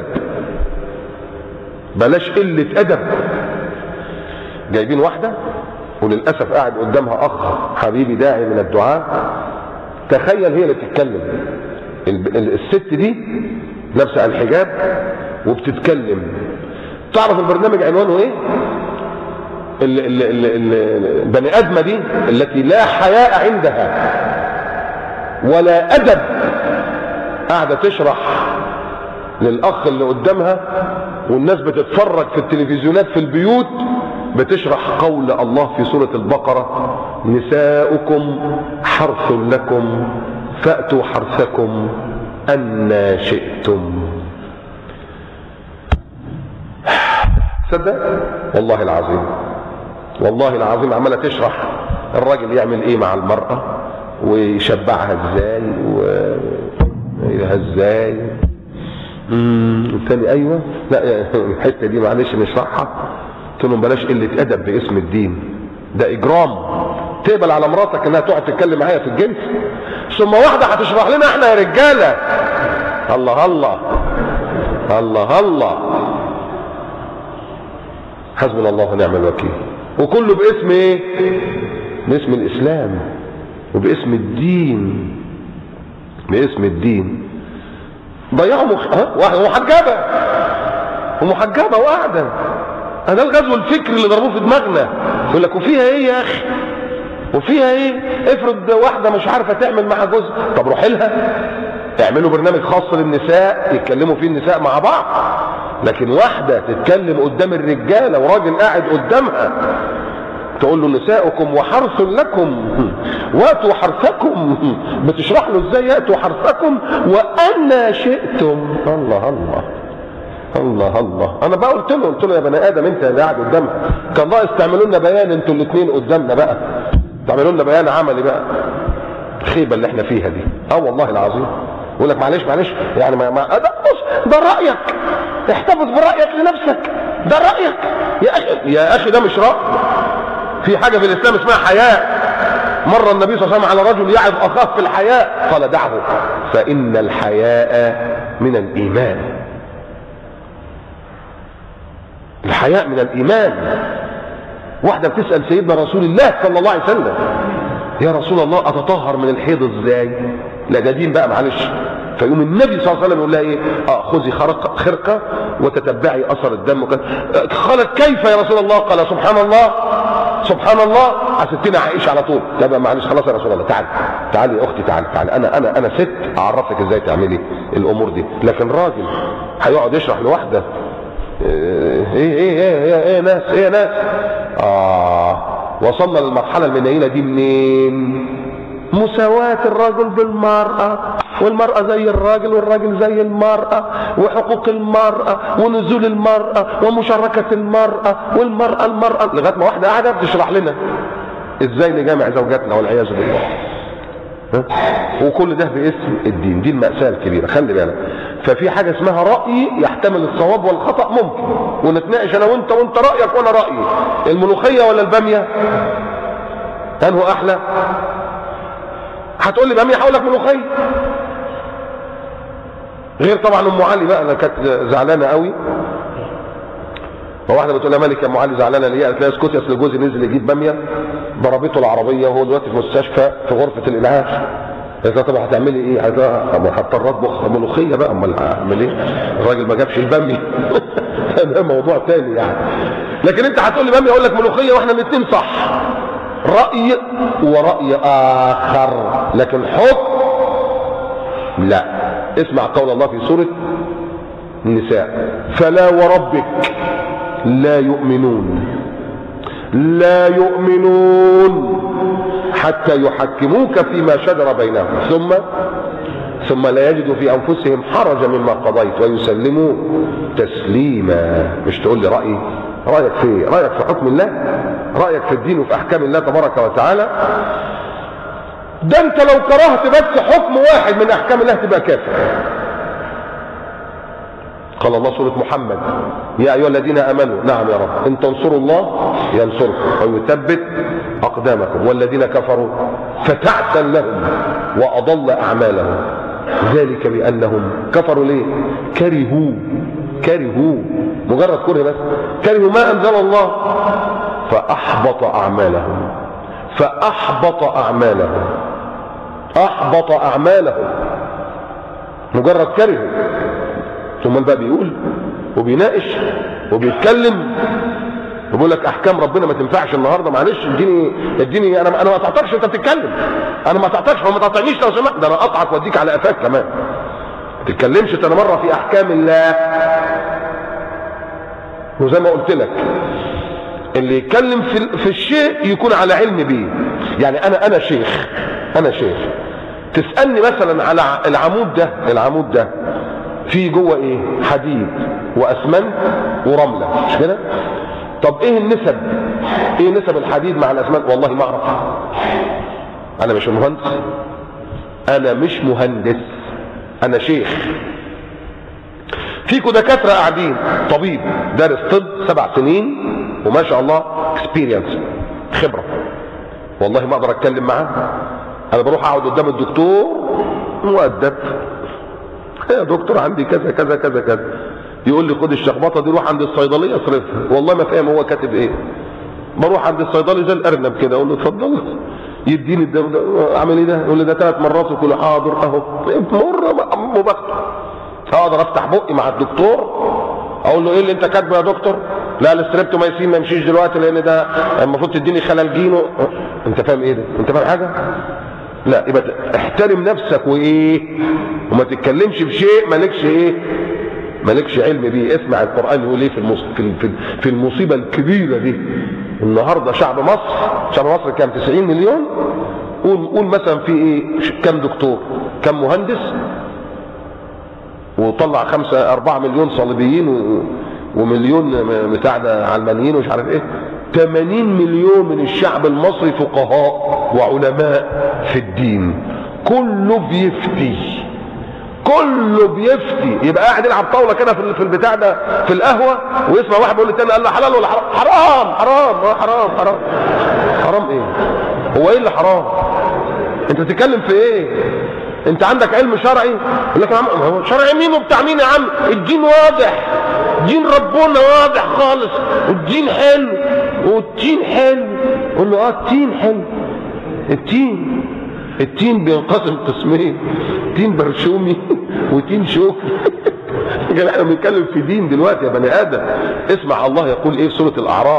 [SPEAKER 1] بلاش قله ادب. جايبين واحده وللاسف قاعد قدامها اخ حبيبي داعي من الدعاء، تخيل هي اللي بتتكلم. الست دي لابسه الحجاب وبتتكلم. تعرف البرنامج عنوانه ايه؟ البني ادمه دي التي لا حياء عندها ولا ادب، قاعده تشرح للاخ اللي قدامها والناس بتتفرج في التلفزيونات في البيوت، بتشرح قول الله في سورة البقرة: نساؤكم حرث لكم فأتوا حرثكم أنى شئتم. صدق؟ والله العظيم، والله العظيم عمالة تشرح الراجل يعمل ايه مع المرأة ويشبعها ازاي ويها ازاي. الثاني ايوه، لا الحته دي معلش نشرحها. قلت لهم بلاش قله ادب باسم الدين، ده اجرام. تقبل على مراتك انها تقعد تتكلم معايا في الجنس، ثم واحده هتشرح لنا احنا يا رجاله؟ الله الله الله الله. حسبنا الله ونعم الوكيل. وكله باسم ايه؟ باسم الاسلام وباسم الدين، باسم الدين. ضيعوا محجبه ومحجبه وقاعده. ده الغزو الفكري اللي ضربوه في دماغنا. يقول لك وفيها ايه يا اخي؟ وفيها ايه؟ افرض واحده مش عارفه تعمل مع جوزها، طب روحي لها اعملوا برنامج خاص للنساء يتكلموا فيه النساء مع بعض. لكن واحده تتكلم قدام الرجاله وراجل قاعد قدامها تقول له نساؤكم وحرث لكم واتوا حرثكم، بتشرح له ازاي ياتوا حرثكم وأنى شئتم. الله الله الله الله. انا بقى قلت له يا بني ادم انت اللي قاعد قدامها، كان ناقص تعملوا لنا بيان انتوا الاثنين قدامنا بقى، تعملوا لنا بيان عملي بقى. الخيبه اللي احنا فيها دي والله العظيم. يقول لك معلش يعني ما ده بص ده رايك، احتفظ برايك لنفسك، ده رايك يا اخي ده مش راي. في حاجه في الاسلام اسمها حياء. مر النبي صلى الله عليه وسلم على رجل يعظ اخاه في الحياء قال دعه فان الحياء من الايمان. الحياء من الايمان. واحده بتسال سيدنا رسول الله صلى الله عليه وسلم: يا رسول الله اتطهر من الحيض ازاي؟ لا ده دين بقى معلش. فيقوم النبي صلى الله عليه وسلم يقول لها ايه؟ خذي خرقه وتتبعي اثر الدم. قالت كيف يا رسول الله؟ قال سبحان الله سبحان الله. ستنا عائشه على طول: لا بقى معلش خلاص يا رسول الله، تعالي يا اختي، تعالي انا ست اعرفك ازاي تعملي الامور دي. لكن راجل هيقعد يشرح لواحده ايه ناس وصلنا للمرحله المنيله دي منين؟ مساواة الرجل بالمرأة، والمرأة زي الراجل والراجل زي المرأة، وحقوق المرأة ونزول المرأة ومشاركة المرأة والمرأة لغاية ما واحدة قاعدة بتشرح لنا ازاي نجامع زوجاتنا والعياذ بالله. وكل ده باسم الدين. دي المأساة الكبيرة، خلي بالك. ففي حاجة اسمها رأي يحتمل الصواب والخطأ، ممكن ونتناقش انا وانت رأيك وانا رأيي. الملوخية ولا البامية؟ انه احلى؟ هتقول لي بامية هقول لك ملوخية. غير طبعا ام علي بقى، انا كانت زعلانه قوي. فواحده بتقول لها مالك يا ام علي زعلانه ليه؟ قالت لها اسكتي اصل جوزي نزل يجيب باميه ضربته العربيه وهو دلوقتي في مستشفى في غرفه الانعاش. قالت لها طب هتعملي ايه؟ قالت لها هضطر اطبخ ملوخيه بقى. امال هعمل ايه؟ الراجل ما جابش الباميه. ده موضوع تاني يعني. لكن انت هتقول لي بامي، اقول لك ملوخيه، واحنا الاثنين صح، راي وراي اخر، لكن حكم لا. اسمع قول الله في سوره النساء: فلا وربك لا يؤمنون حتى يحكموك فيما شجر بينهم ثم لا يجدوا في انفسهم حرجا مما قضيت ويسلموا تسليما. مش تقول لي رايك في رايك في حكم الله، رايك في الدين وفي احكام الله تبارك وتعالى. ده انت لو كرهت بس حكم واحد من احكام الله تبقى كافر. قال الله سورة محمد: يا ايها الذين امنوا، نعم يا رب، ان تنصروا الله ينصركم ويثبت اقدامكم، والذين كفروا فتعسا لهم واضل اعمالهم، ذلك بانهم كفروا. ليه؟ كرهوا مجرد كره بس، كرهوا ما انزل الله فاحبط اعمالهم مجرد كرهوا. ثم بقى بيقول وبيناقش وبيتكلم وبيقول لك احكام ربنا ما تنفعش النهارده، معلش اديني انا ما تقطعش، انت بتتكلم، انا ما تقطعش، فما تقطعنيش لو سمحت، ده انا اقطعك واديك على قفاك كمان. ما تتكلمش انت مره في احكام الله. وزي ما قلت لك اللي يتكلم في الشيء يكون على علم بيه. يعني انا شيخ تسالني مثلا على العمود ده في جوه ايه؟ حديد واسمنت ورمله، مش كده؟ طب ايه نسب الحديد مع الاسمنت؟ والله ما اعرف، انا مش مهندس، انا شيخ. فيكوا دكاتره قاعدين، طبيب دارس طب 7 سنين وما شاء الله اكسبيرينس، خبره، والله ما اقدر اتكلم معاه. انا بروح اقعد قدام الدكتور مؤدب: يا دكتور عندي كذا كذا كذا كذا، يقول لي خد الشخبطه دي روح عند الصيدليه اصرفها. والله ما فاهم هو كاتب ايه. بروح عند الصيدلي زي الارنب كده، اقول له اتفضل، يديني الدواء ده، اعمل ايه ده؟ يقول لي ده 3 مرات، وكل حاضر اهو، مره بخته. اقدر افتح بقي مع الدكتور اقول له ايه اللي انت كاتبه يا دكتور؟ لا الاستريبتومايسين ما يمشيش دلوقتي لان ده المفروض تديني خلالجين انت فاهم ايه ده؟ انت فاهم حاجه؟ لا، يبقى احترم نفسك وما تتكلمش بشيء مالكش علم بيه. اسمع القرآن يقول ايه في المصيبة الكبيرة دي. النهاردة شعب مصر كام؟ 90 مليون. قول مثلا في ايه؟ كم دكتور، كم مهندس، وطلع 4 مليون صليبيين ومليون بتاع ده علمانيين ومش عارف ايه. 80 مليون من الشعب المصري فقهاء وعلماء في الدين، كله بيفتي. يبقى قاعد يلعب طاوله كده في البتاع ده في القهوه، ويسمع واحد بيقول للتاني: قال له حلال ولا حرام؟ حرام ايه؟ هو ايه اللي حرام؟ انت بتتكلم في ايه؟ انت عندك علم شرعي؟ يقول لك: هو شرعي مين وبتاع مين يا عم؟ الدين واضح، دين ربنا واضح خالص، والدين حلو. قول له: التين حلو. التين بينقسم قسمين: تين برشومي وتين شوكي. احنا بنتكلم في دين دلوقتي يا بني ادم. اسمع الله يقول ايه في سوره الاعراف.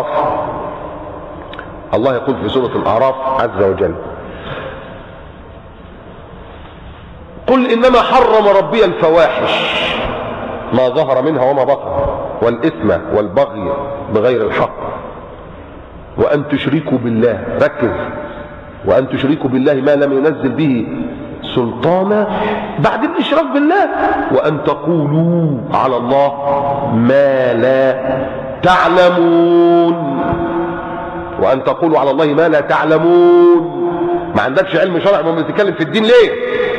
[SPEAKER 1] الله يقول في سوره الاعراف عز وجل: قل انما حرم ربي الفواحش ما ظهر منها وما بطن والاثم والبغي بغير الحق وان تشركوا بالله، ركز، وان تشركوا بالله ما لم ينزل به سلطانا، بعد الاشراك بالله، وان تقولوا على الله ما لا تعلمون. وان تقولوا على الله ما لا تعلمون. ما عندكش علم شرعي ما بتتكلم في الدين ليه؟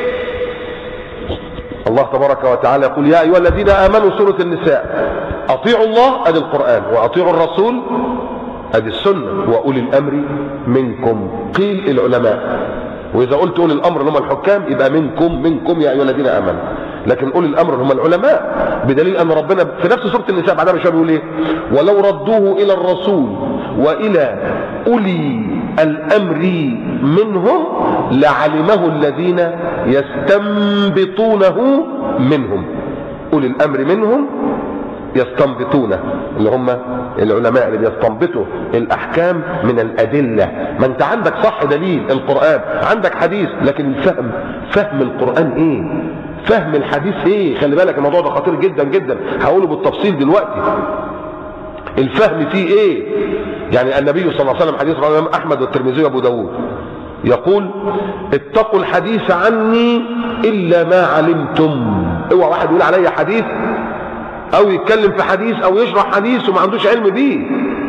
[SPEAKER 1] الله تبارك وتعالى يقول: يا ايها الذين امنوا، سوره النساء، اطيعوا الله، ادي القران، واطيعوا الرسول، ادي السنه، واولي الامر منكم، قيل العلماء. واذا قلت اولي الامر اللي هم الحكام يبقى منكم يا ايها الذين امنوا، لكن اولي الامر هم العلماء، بدليل ان ربنا في نفس سوره النساء بعدها مش بيقول ايه؟ ولو ردوه الى الرسول والى اولي الامر منهم لعلمه الذين يستنبطونه منهم. اولي الامر منهم يستنبطون، اللي هم العلماء اللي بيستنبطوا الاحكام من الادله. ما انت عندك صح دليل القران، عندك حديث، لكن الفهم، فهم القران ايه، فهم الحديث ايه. خلي بالك الموضوع ده خطير جدا جدا، هقوله بالتفصيل دلوقتي. الفهم فيه ايه؟ يعني النبي صلى الله عليه وسلم حديث رواه الامام احمد والترمذي وابو داود يقول: اتقوا الحديث عني الا ما علمتم. اوعى واحد يقول عليا حديث او يتكلم في حديث او يشرح حديث وما عندوش علم بيه.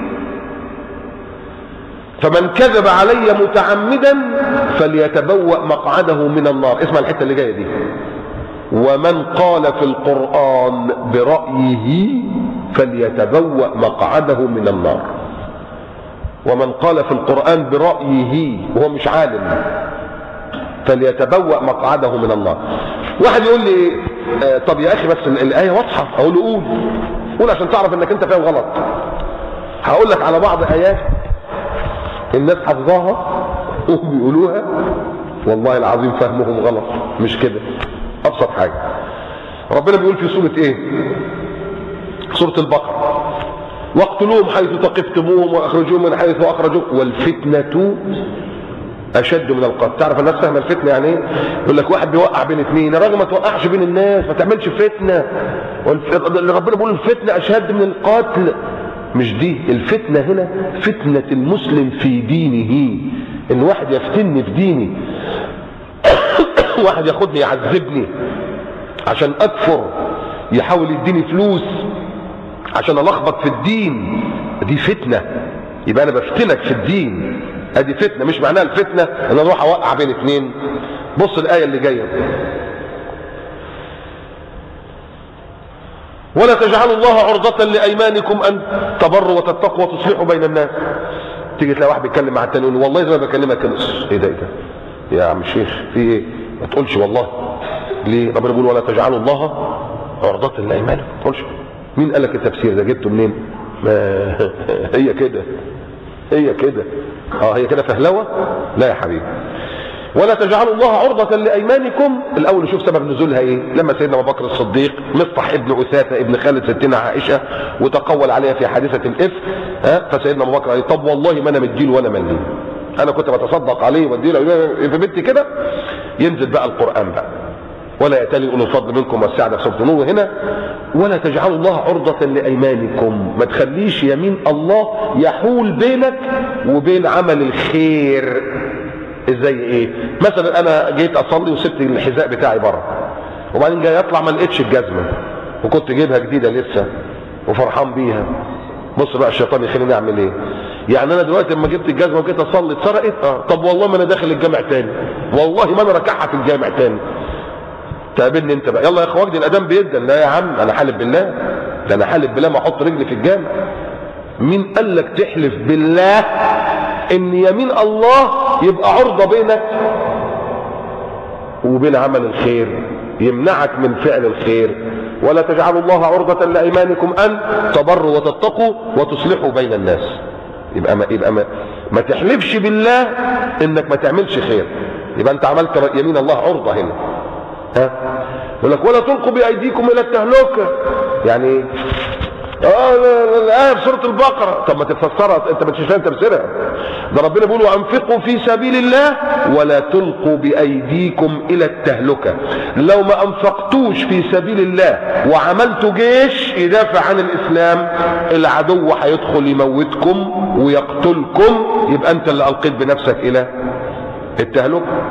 [SPEAKER 1] فمن كذب علي متعمدا فليتبوأ مقعده من النار. اسمع الحته اللي جايه دي: ومن قال في القرآن برأيه فليتبوأ مقعده من النار. ومن قال في القرآن برأيه وهو مش عالم فليتبوأ مقعده من النار. واحد يقول لي طب يا اخي بس الآية واضحة. اقول له قول عشان تعرف انك انت فاهم غلط. هقول لك على بعض آيات الناس حفظاها وبيقولوها والله العظيم فهمهم غلط. مش كده؟ ابسط حاجة ربنا بيقول في سورة ايه؟ سورة البقرة: واقتلوهم حيث ثقفتموهم واخرجوهم من حيث اخرجوكم والفتنة اشد من القتل. تعرف الناس فاهمه الفتنه يعني ايه؟ يقول لك واحد بيوقع بين اثنين. يا راجل ما توقعش بين الناس، ما تعملش فتنه. اللي ربنا بيقول الفتنه اشد من القتل. مش دي الفتنه هنا، فتنه المسلم في دينه، ان واحد يفتني في ديني واحد ياخدني يعذبني عشان اكفر، يحاول يديني فلوس عشان الخبط في الدين. دي فتنه، يبقى انا بفتنك في الدين. ادي فتنه. مش معناها الفتنه ان انا اروح اوقع بين اثنين. بص الايه اللي جايه: ولا تجعلوا الله عرضة لايمانكم ان تبروا وتتقوا وتصلحوا بين الناس. تيجي تلاقي واحد بيتكلم مع الثاني يقول والله زي ما بكلمك كده. ايه ده يا عم الشيخ في ايه؟ ما تقولش والله. ليه؟ ربنا بيقول ولا تجعلوا الله عرضة لايمانكم. ما تقولش. مين قال لك التفسير ده؟ جبته منين؟ هي كده، هي كده. هي كده فهلوه؟ لا يا حبيبي. ولا تجعلوا الله عرضة لايمانكم. الاول نشوف سبب نزولها ايه. لما سيدنا ابو بكر الصديق مصطح ابن اثاثه ابن خالد ستنا عائشه وتقول عليها في حادثه الافك، فسيدنا ابو بكر قال طب والله ما انا مديله ولا مليم، انا كنت بتصدق عليه واديله في بنتي كده. ينزل بقى القران بقى: ولا يأتلي أولو الفضل منكم والسعة في سورة النور. هنا ولا تجعلوا الله عرضة لأيمانكم. ما تخليش يمين الله يحول بينك وبين عمل الخير. ازاي ايه؟ مثلا انا جيت اصلي وسبت الحذاء بتاعي بره، وبعدين جاي اطلع ما لقيتش الجزمه وكنت جايبها جديده لسه وفرحان بيها. بص بقى الشيطان يخليني اعمل ايه؟ يعني انا دلوقتي لما جبت الجزمه وجيت اصلي اتسرقت. طب والله ما انا داخل الجامع تاني، والله ما انا راكعها في الجامع تاني. تقابلني انت بقى يلا يا اخوات دي الادام بيدن. لا يا عم انا حالف بالله، ده انا حالف بالله ما احط رجلي في الجامع. مين قال لك تحلف بالله ان يمين الله يبقى عرضه بينك وبين عمل الخير، يمنعك من فعل الخير؟ ولا تجعلوا الله عرضة لايمانكم ان تبروا وتتقوا وتصلحوا بين الناس. يبقى ما تحلفش بالله انك ما تعملش خير، يبقى انت عملت يمين الله عرضة هنا. يقول لك ولا تلقوا بايديكم الى التهلكه. يعني ايه؟ الآية في سورة البقرة. طب ما تفسرها انت، مش فاهم تفسيرها. ده ربنا بيقول وانفقوا في سبيل الله ولا تلقوا بايديكم الى التهلكه. لو ما انفقتوش في سبيل الله وعملتوا جيش يدافع عن الاسلام، العدو هيدخل يموتكم ويقتلكم، يبقى انت اللي القيت بنفسك الى التهلكه.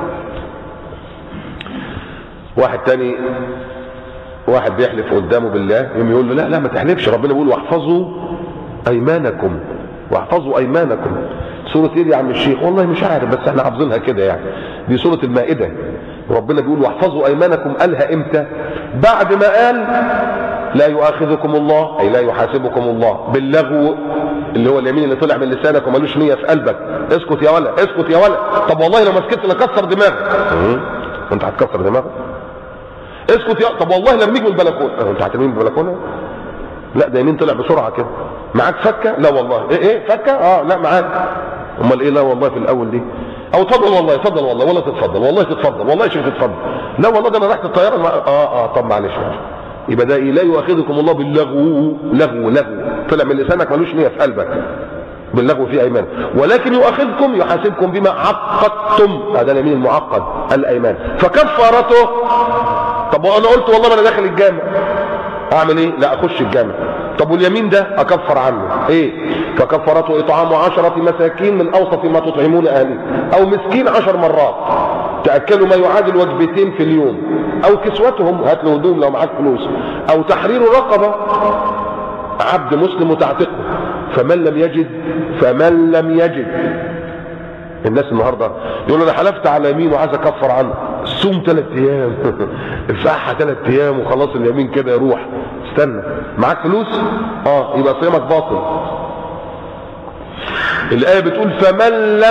[SPEAKER 1] واحد تاني، واحد بيحلف قدامه بالله يقول له لا ما تحلفش. ربنا بيقول واحفظوا ايمانكم، واحفظوا ايمانكم. سورة ايه يا عم الشيخ؟ والله مش عارف بس احنا حافظينها كده يعني. دي سورة المائدة. ربنا بيقول واحفظوا ايمانكم. قالها امتى؟ بعد ما قال لا يؤاخذكم الله، اي لا يحاسبكم الله باللغو اللي هو اليمين اللي طلع من لسانك ومالوش نية في قلبك. اسكت يا ولا، اسكت يا ولا. طب والله لو ما سكت لكسر دماغك. انت هتكسر دماغك؟ اسكت يا. طب والله لما نيجي من البلكونه. انت هترمي من البلكونه؟ لا ده يمين طلع بسرعه كده. معاك فكه؟ لا والله. ايه فكه؟ لا معاك. امال ايه لا والله في الاول دي؟ او اتفضل والله، اتفضل والله، ولا تتفضل والله، تتفضل والله يا شيخ تتفضل. لا والله ده انا رحت الطياره طب معلش يبقى ده لا يؤاخذكم الله باللغو، لغو طلع من لسانك ملوش نية في قلبك، باللغو في ايمان، ولكن يؤاخذكم يحاسبكم بما عقدتم، هذا اليمين المعقد الايمان. فكفارته، طب وانا قلت والله ما انا داخل الجامع، اعمل ايه؟ لا اخش الجامع. طب واليمين ده اكفر عنه ايه؟ فكفارته اطعام 10 مساكين من اوسط ما تطعمون اهله، او مسكين 10 مرات تاكلوا ما يعادل وجبتين في اليوم، او كسوتهم، هات له هدوم لو معاك فلوس، او تحرير رقبه عبد مسلم وتعتقه. فمن لم يجد الناس النهارده يقول انا حلفت على يمين وعايز اكفر عنه، صوم 3 ايام الفاحه 3 ايام وخلاص اليمين كده يروح. استنى، معاك فلوس؟ يبقى صيامك باطل. الايه بتقول فمن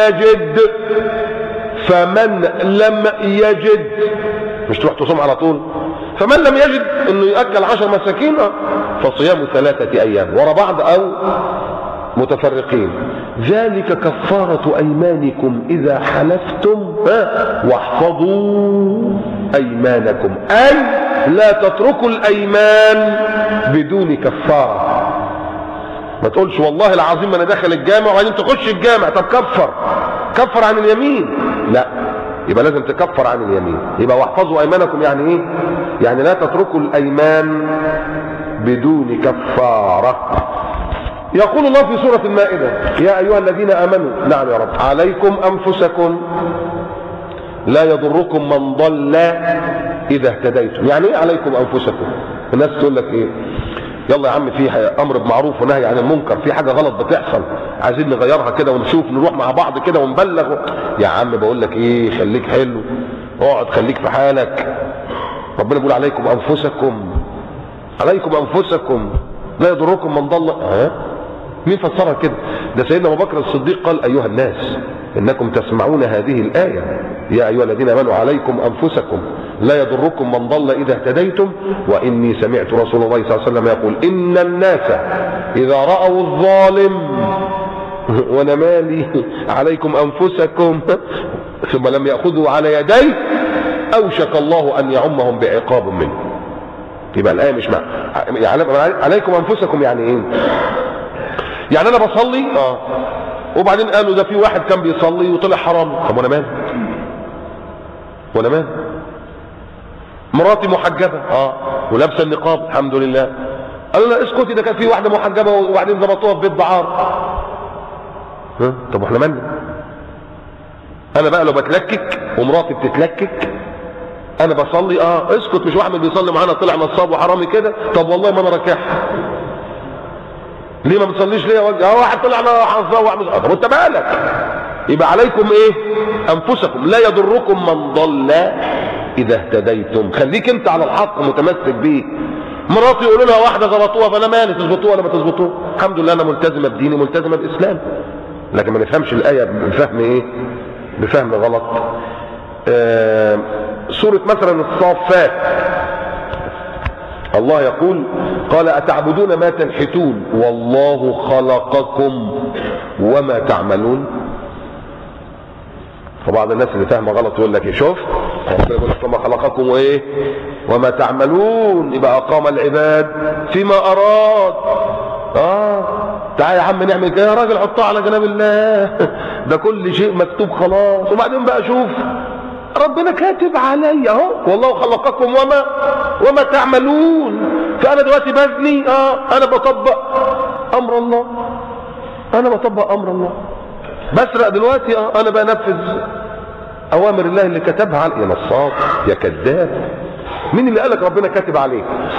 [SPEAKER 1] لم يجد، مش تروح تصوم على طول. فمن لم يجد انه يأكل 10 مساكين فصيام 3 ايام ورا بعض او متفرقين. ذلك كفارة ايمانكم اذا حلفتم واحفظوا ايمانكم، اي لا تتركوا الايمان بدون كفارة. ما تقولش والله العظيم انا داخل الجامع وبعدين تخش الجامع، طب كفر عن اليمين. لا، يبقى لازم تكفر عن اليمين. يبقى واحفظوا ايمانكم يعني ايه؟ يعني لا تتركوا الايمان بدون كفارة. يقول الله في سورة المائدة يا ايها الذين امنوا، نعم يا رب، عليكم انفسكم لا يضركم من ضل اذا اهتديتم. يعني ايه عليكم انفسكم؟ الناس تقول لك ايه؟ يلا يا عم في امر بمعروف ونهي عن المنكر، في حاجه غلط بتحصل عايزين نغيرها كده ونشوف نروح مع بعض كده ونبلغ. يا عم بقول لك ايه، خليك حلو، اقعد خليك في حالك. ربنا بيقول عليكم انفسكم لا يضركم من ضل. مين فسرها كده؟ ده سيدنا ابو بكر الصديق قال ايها الناس انكم تسمعون هذه الايه يا ايها الذين امنوا عليكم انفسكم لا يضركم من ضل اذا اهتديتم، واني سمعت رسول الله صلى الله عليه وسلم يقول ان الناس اذا راوا الظالم وانا مالي عليكم انفسكم ثم لم ياخذوا على يديه اوشك الله ان يعمهم بعقاب منه. يبقى الايه مش عليكم انفسكم يعني ايه؟ يعني انا بصلي وبعدين قالوا ده في واحد كان بيصلي وطلع حرام، طب وانا مال؟ مراتي محجبه ولابسه النقاب الحمد لله، قالوا لا اسكتي ده كان في واحده محجبه وبعدين ظبطوها في بيت دعار. طب واحنا مالنا؟ انا بقى لو بتلكك ومراتي بتتلكك انا بصلي اسكت، مش واحد بيصلي معانا طلع نصاب وحرامي كده، طب والله ما انا راكعها. ليه ما بتصليش ليه؟ واحد طلع حظاه طب انت مالك؟ يبقى عليكم ايه؟ انفسكم لا يضركم من ضل اذا اهتديتم. خليك انت على الحق متمسك بيه. مراتي يقولوا لها واحده ظبطوها فانا مالي، تظبطوها ولا ما تظبطوها؟ الحمد لله انا ملتزمه بديني ملتزمه باسلام، لكن ما نفهمش الايه بفهم ايه؟ بفهم غلط. سوره مثلا الصافات الله يقول قال أتعبدون ما تنحتون والله خلقكم وما تعملون. فبعض الناس اللي فاهمه غلط يقول لك شوف ربنا يقول لك وما خلقكم وايه وما تعملون، يبقى أقام العباد فيما أراد. تعال يا عم نعمل كده يا راجل، حطها على جناب الله ده كل شيء مكتوب خلاص. وبعدين بقى شوف ربنا كاتب علي اهو والله خلقكم وما تعملون. فانا دلوقتي بزني انا بطبق امر الله، بسرق دلوقتي انا بنفذ اوامر الله اللي كتبها علي. يا نصاب يا كذاب، مين اللي قالك ربنا كاتب عليك؟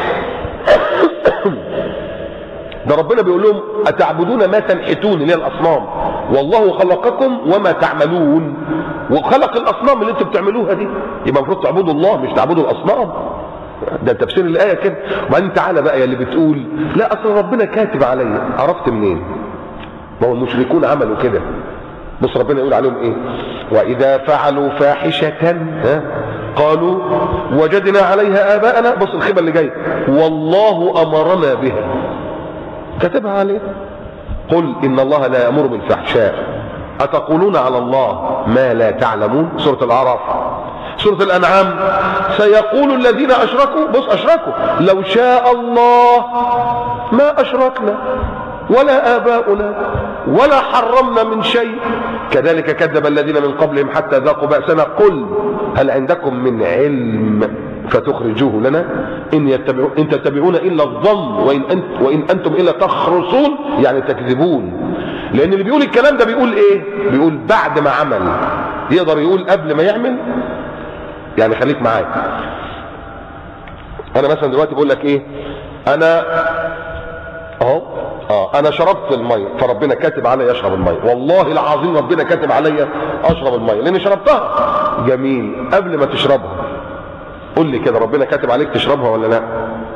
[SPEAKER 1] ده ربنا بيقول لهم اتعبدون ما تنحتون اللي هي الاصنام والله خلقكم وما تعملون، وخلق الاصنام اللي انتوا بتعملوها دي، يبقى المفروض تعبدوا الله مش تعبدوا الاصنام. ده تفسير الايه كده. وبعدين تعالى بقى يا اللي بتقول لا اصل ربنا كاتب عليا، عرفت منين؟ ما هو المشركون عملوا كده. بص ربنا يقول عليهم ايه؟ واذا فعلوا فاحشه قالوا وجدنا عليها اباءنا. بص الخيبه اللي جايه، والله امرنا بها كتبها عليه. قل ان الله لا يأمر بالفحشاء أتقولون على الله ما لا تعلمون. سورة الأعراف. سورة الأنعام سيقول الذين أشركوا، بص أشركوا، لو شاء الله ما أشركنا ولا آباؤنا ولا حرمنا من شيء كذلك كذب الذين من قبلهم حتى ذاقوا بأسنا قل هل عندكم من علم فتخرجوه لنا إن تتبعون إلا الظن وإن أنتم إلا تخرصون، يعني تكذبون. لأن اللي بيقول الكلام ده بيقول إيه؟ بيقول بعد ما عمل. يقدر يقول قبل ما يعمل؟ يعني خليك معايا. أنا مثلا دلوقتي بقول لك إيه؟ أنا أهو أنا شربت المية فربنا كاتب علي أشرب المية، والله العظيم ربنا كاتب علي أشرب المية لأني شربتها. جميل، قبل ما تشربها قول لي كده ربنا كاتب عليك تشربها ولا لا؟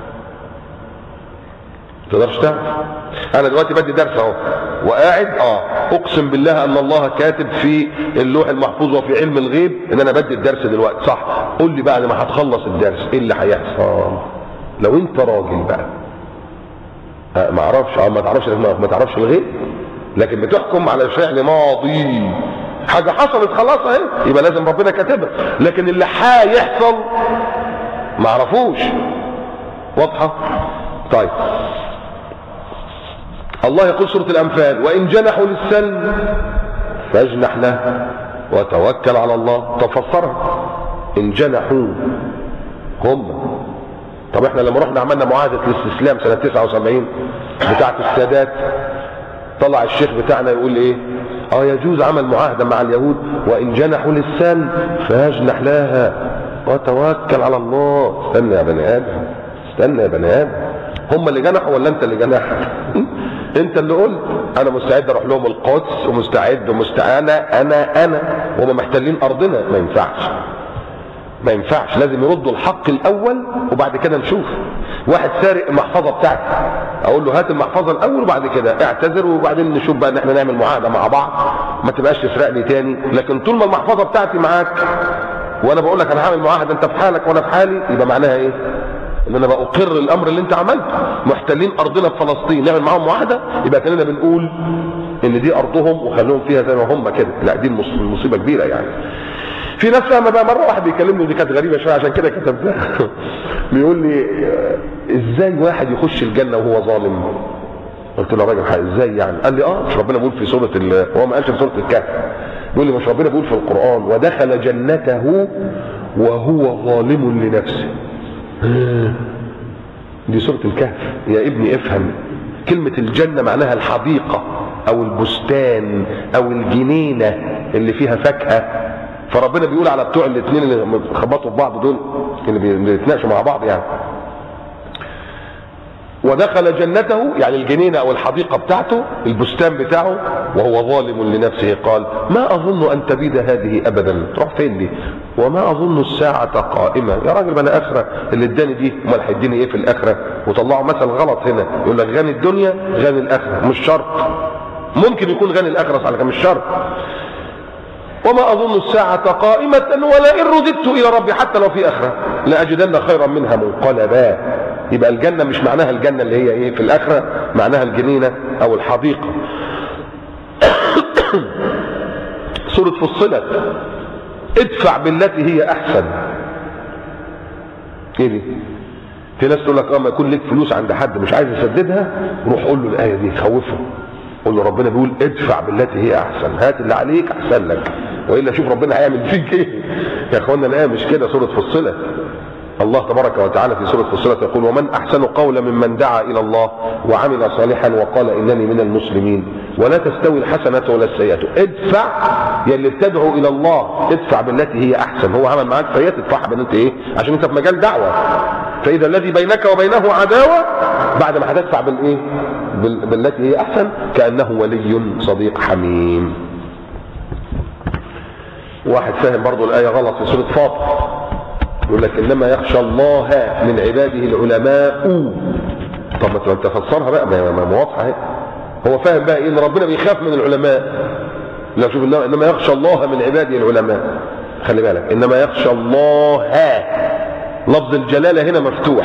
[SPEAKER 1] تقدرش تعرف. انا دلوقتي بدي درس اهو وقاعد اقسم بالله ان الله كاتب في اللوح المحفوظ وفي علم الغيب ان انا بدي الدرس دلوقتي، صح؟ قول لي بعد ما هتخلص الدرس ايه اللي هيحصل؟ لو انت راجل بقى ما اعرفش ما تعرفش الغيب، لكن بتحكم على فعل ماضي، حاجه حصلت خلاص اهي يبقى لازم ربنا كاتبها، لكن اللي هيحصل ما اعرفوش. واضحه؟ طيب الله يقول سورة الأنفال وإن جنحوا للسلم فاجنح له وتوكل على الله. تفسرها إن جنحوا هم. طب احنا لما رحنا عملنا معاهدة الاستسلام سنة 79 بتاعت السادات طلع الشيخ بتاعنا يقول ايه؟ يجوز عمل معاهدة مع اليهود وإن جنحوا للسلم فاجنح لها وتوكل على الله. استنى يا بني آدم، استنى يا بني آدم، هم اللي جنحوا ولا انت اللي جنحت؟ انت اللي قلت انا مستعد اروح لهم القدس ومستعد انا وهم محتلين ارضنا. ما ينفعش، لازم يردوا الحق الاول وبعد كده نشوف. واحد سارق المحفظه بتاعتي اقول له هات المحفظه الاول وبعد كده اعتذر وبعدين نشوف بقى ان احنا نعمل معاهده مع بعض، ما تبقاش تسرقني تاني. لكن طول ما المحفظه بتاعتي معاك وانا بقول لك انا هعمل معاهده انت في حالك وانا في حالي، يبقى معناها ايه؟ ان انا بقر الامر اللي انت عملته. محتلين ارضنا في فلسطين نعمل معاهم معاهده، يبقى كاننا بنقول ان دي ارضهم وخلوهم فيها زي ما هم كده. لا دي مصيبه كبيره يعني. في ناس فاهمه بقى. مره واحد بيكلمني ودي كانت غريبه شويه عشان كده كتبتها بيقول لي ازاي واحد يخش الجنه وهو ظالم؟ قلت له يا راجل ازاي يعني؟ قال لي مش ربنا بيقول في سوره هو ما قالش في سوره الكهف، بيقول لي مش ربنا بيقول في القران ودخل جنته وهو ظالم لنفسه؟ دي سورة الكهف يا ابني. افهم كلمة الجنة معناها الحديقة او البستان او الجنينة اللي فيها فاكهة. فربنا بيقول على بتوع الاثنين اللي خبطوا في بعض دول اللي بيتناقشوا مع بعض يعني ودخل جنته يعني الجنينة او الحديقة بتاعته البستان بتاعه وهو ظالم لنفسه قال ما اظن ان تبيد هذه ابدا. تروح فين دي؟ وما اظن الساعة قائمة. يا راجل بلا اخرة اللي اداني دي امال هيديني ايه في الاخرة؟ وطلعوا مثل غلط هنا يقول لك غني الدنيا غني الاخرة. مش شرط، ممكن يكون غني الاخرة لكن مش شرط. وما اظن الساعة قائمة ولئن رددت الى ربي حتى لو في اخرة لاجدن خيرا منها منقلبا. يبقى الجنة مش معناها الجنة اللي هي ايه في الاخرة، معناها الجنينة او الحديقة. سورة فصلت ادفع بالتي هي احسن. ايه دي؟ في ناس تقول لك ما يكون لك فلوس عند حد مش عايز يسددها روح قول له الايه دي خوفه، قول له ربنا بيقول ادفع بالتي هي احسن، هات اللي عليك احسن لك والا شوف ربنا هيعمل فيك ايه. يا اخوانا الايه مش كده. سوره فصلت الله تبارك وتعالى في سورة فصلت يقول ومن أحسن قولا ممن دعا إلى الله وعمل صالحا وقال إنني من المسلمين ولا تستوي الحسنة ولا السيئة. ادفع يا اللي بتدعو إلى الله ادفع بالتي هي أحسن. هو عمل معاك سيئة تدفعها بأنت إيه؟ عشان أنت في مجال دعوة. فإذا الذي بينك وبينه عداوة بعد ما هتدفع بالإيه؟ بالتي هي أحسن كأنه ولي صديق حميم. واحد فاهم برضو الآية غلط في سورة فاطر يقول لك انما يخشى الله من عباده العلماء. طب ما انت تفسرها بقى ما واضحه اهي. هو فاهم بقى ان ربنا بيخاف من العلماء. لا شوف انما يخشى الله من عباده العلماء. خلي بالك انما يخشى الله لفظ الجلاله هنا مفتوح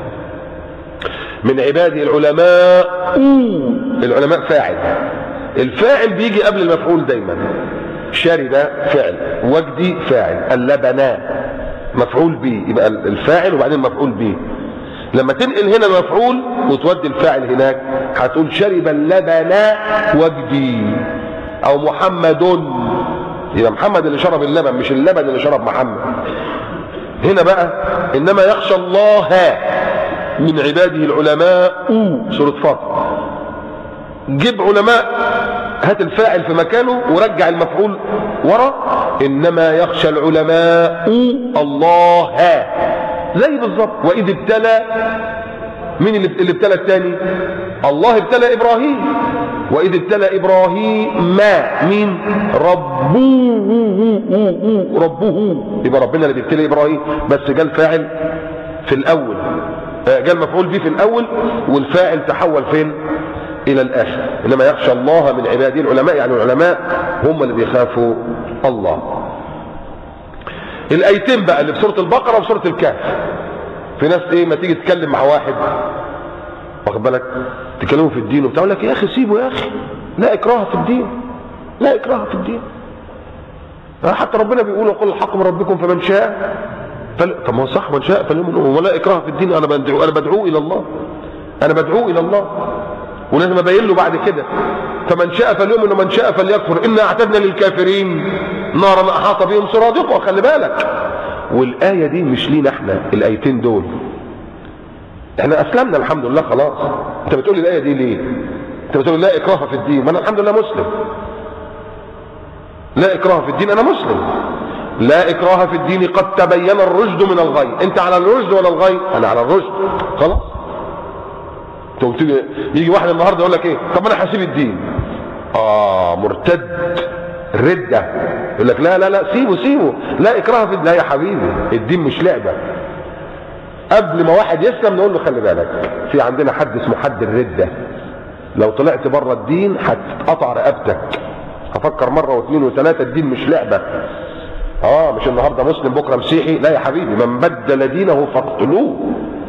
[SPEAKER 1] من عباده العلماء. العلماء فاعل، الفاعل بيجي قبل المفعول دايما. شرب فعل، وجدي فاعل، اللبنا مفعول به، يبقى الفاعل وبعدين مفعول به. لما تنقل هنا المفعول وتودي الفاعل هناك هتقول شرب اللبن وجدي، او محمد، يبقى محمد اللي شرب اللبن مش اللبن اللي شرب محمد. هنا بقى انما يخشى الله من عباده العلماء، سورة فاطر، جيب علماء، هات الفاعل في مكانه ورجع المفعول ورا، انما يخشى العلماء الله، زي بالظبط. واذ ابتلى، مين اللي ابتلى الثاني؟ الله ابتلى ابراهيم. واذ ابتلى ابراهيم مين؟ ربه، يبقى ربنا اللي بيبتلي ابراهيم، بس جاء الفاعل في الاول، جاء المفعول به في الاول والفاعل تحول فين؟ الى الاخر. انما يخشى الله من عباده العلماء، يعني العلماء هم اللي بيخافوا الله. الايتين بقى اللي في سوره البقره وسوره الكهف، في ناس ما تيجي تتكلم مع واحد، واخد بالك، تكلموا في الدين وبتاع، يقول لك يا اخي سيبه، يا اخي لا اكراه في الدين، لا اكراه في الدين. حتى ربنا بيقول وقل الحق من ربكم فمن شاء طب ما هو صح، من شاء فليؤمن ولا اكراه في الدين. انا بدعو الى الله، انا بدعو الى الله، ولازم ابين له بعد كده فمن شاء فليؤمن ومن شاء فليكفر انا اعتدنا للكافرين نارا احاط بهم سرادقها. خلي بالك، والايه دي مش لينا احنا، الايتين دول احنا اسلمنا الحمد لله خلاص. انت بتقول الايه دي ليه؟ انت بتقول لا اكراه في الدين، ما انا الحمد لله مسلم. لا اكراه في الدين، انا مسلم. لا اكراه في الدين قد تبين الرشد من الغي. انت على الرشد ولا الغي؟ انا على الرشد خلاص. يجي واحد النهارده يقول لك ايه؟ طب انا هسيب الدين. مرتد، رده، يقول لك لا لا لا سيبه، لا اكراه في الدين. لا يا حبيبي، الدين مش لعبه. قبل ما واحد يسلم نقول له خلي بالك، في عندنا حد اسمه حد الرده، لو طلعت بره الدين هتتقطع رقبتك. هفكر مره واثنين وثلاثه، الدين مش لعبه. مش النهارده مسلم بكره مسيحي، لا يا حبيبي، من بدل دينه فاقتلوه.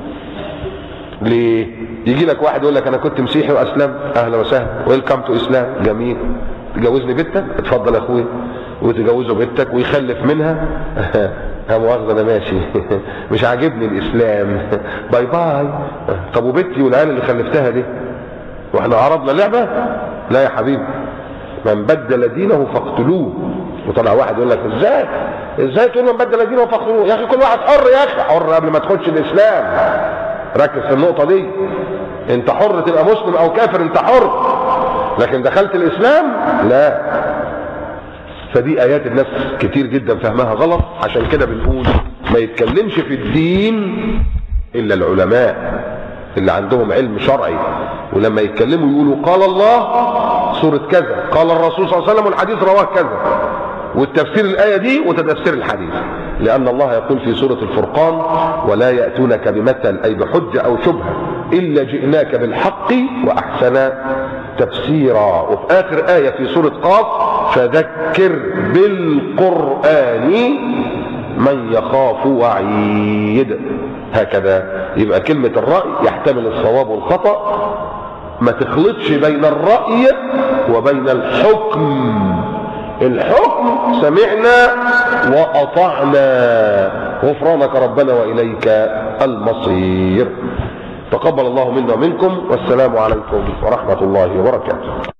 [SPEAKER 1] ليه؟ يجي لك واحد يقول لك انا كنت مسيحي واسلمت، اهلا وسهلا، ويلكم تو اسلام، جميل، تجوزني بنتك؟ اتفضل يا اخويا، وتجوزه بنتك ويخلف منها. ها مؤاخذه انا ماشي، مش عاجبني الاسلام، باي باي. طب وبنتي والعيال اللي خلفتها دي واحنا عرضنا لعبه؟ لا يا حبيبي، من بدل دينه فاقتلوه. وطلع واحد يقول لك ازاي تقول من بدل دينه فاقتلوه؟ يا اخي كل واحد حر، يا اخي حر قبل ما تخش الاسلام. ركز في النقطه دي، انت حر تبقى مسلم او كافر، انت حر، لكن دخلت الاسلام لا. فدي ايات الناس كتير جدا فهمها غلط، عشان كده بنقول ما يتكلمش في الدين الا العلماء اللي عندهم علم شرعي، ولما يتكلموا يقولوا قال الله سورة كذا، قال الرسول صلى الله عليه وسلم والحديث رواه كذا، والتفسير الآية دي وتفسير الحديث. لأن الله يقول في سورة الفرقان ولا يأتونك بمثل، أي بحجة أو شبهة، إلا جئناك بالحق وأحسن تفسيرا. وفي آخر آية في سورة قاف فذكر بالقرآن من يخاف وعيد. هكذا يبقى كلمة الرأي يحتمل الصواب والخطأ، ما تخلطش بين الرأي وبين الحكم. الحكم سمعنا وأطعنا، غفرانك ربنا وإليك المصير. تقبل الله منا ومنكم، والسلام عليكم ورحمة الله وبركاته.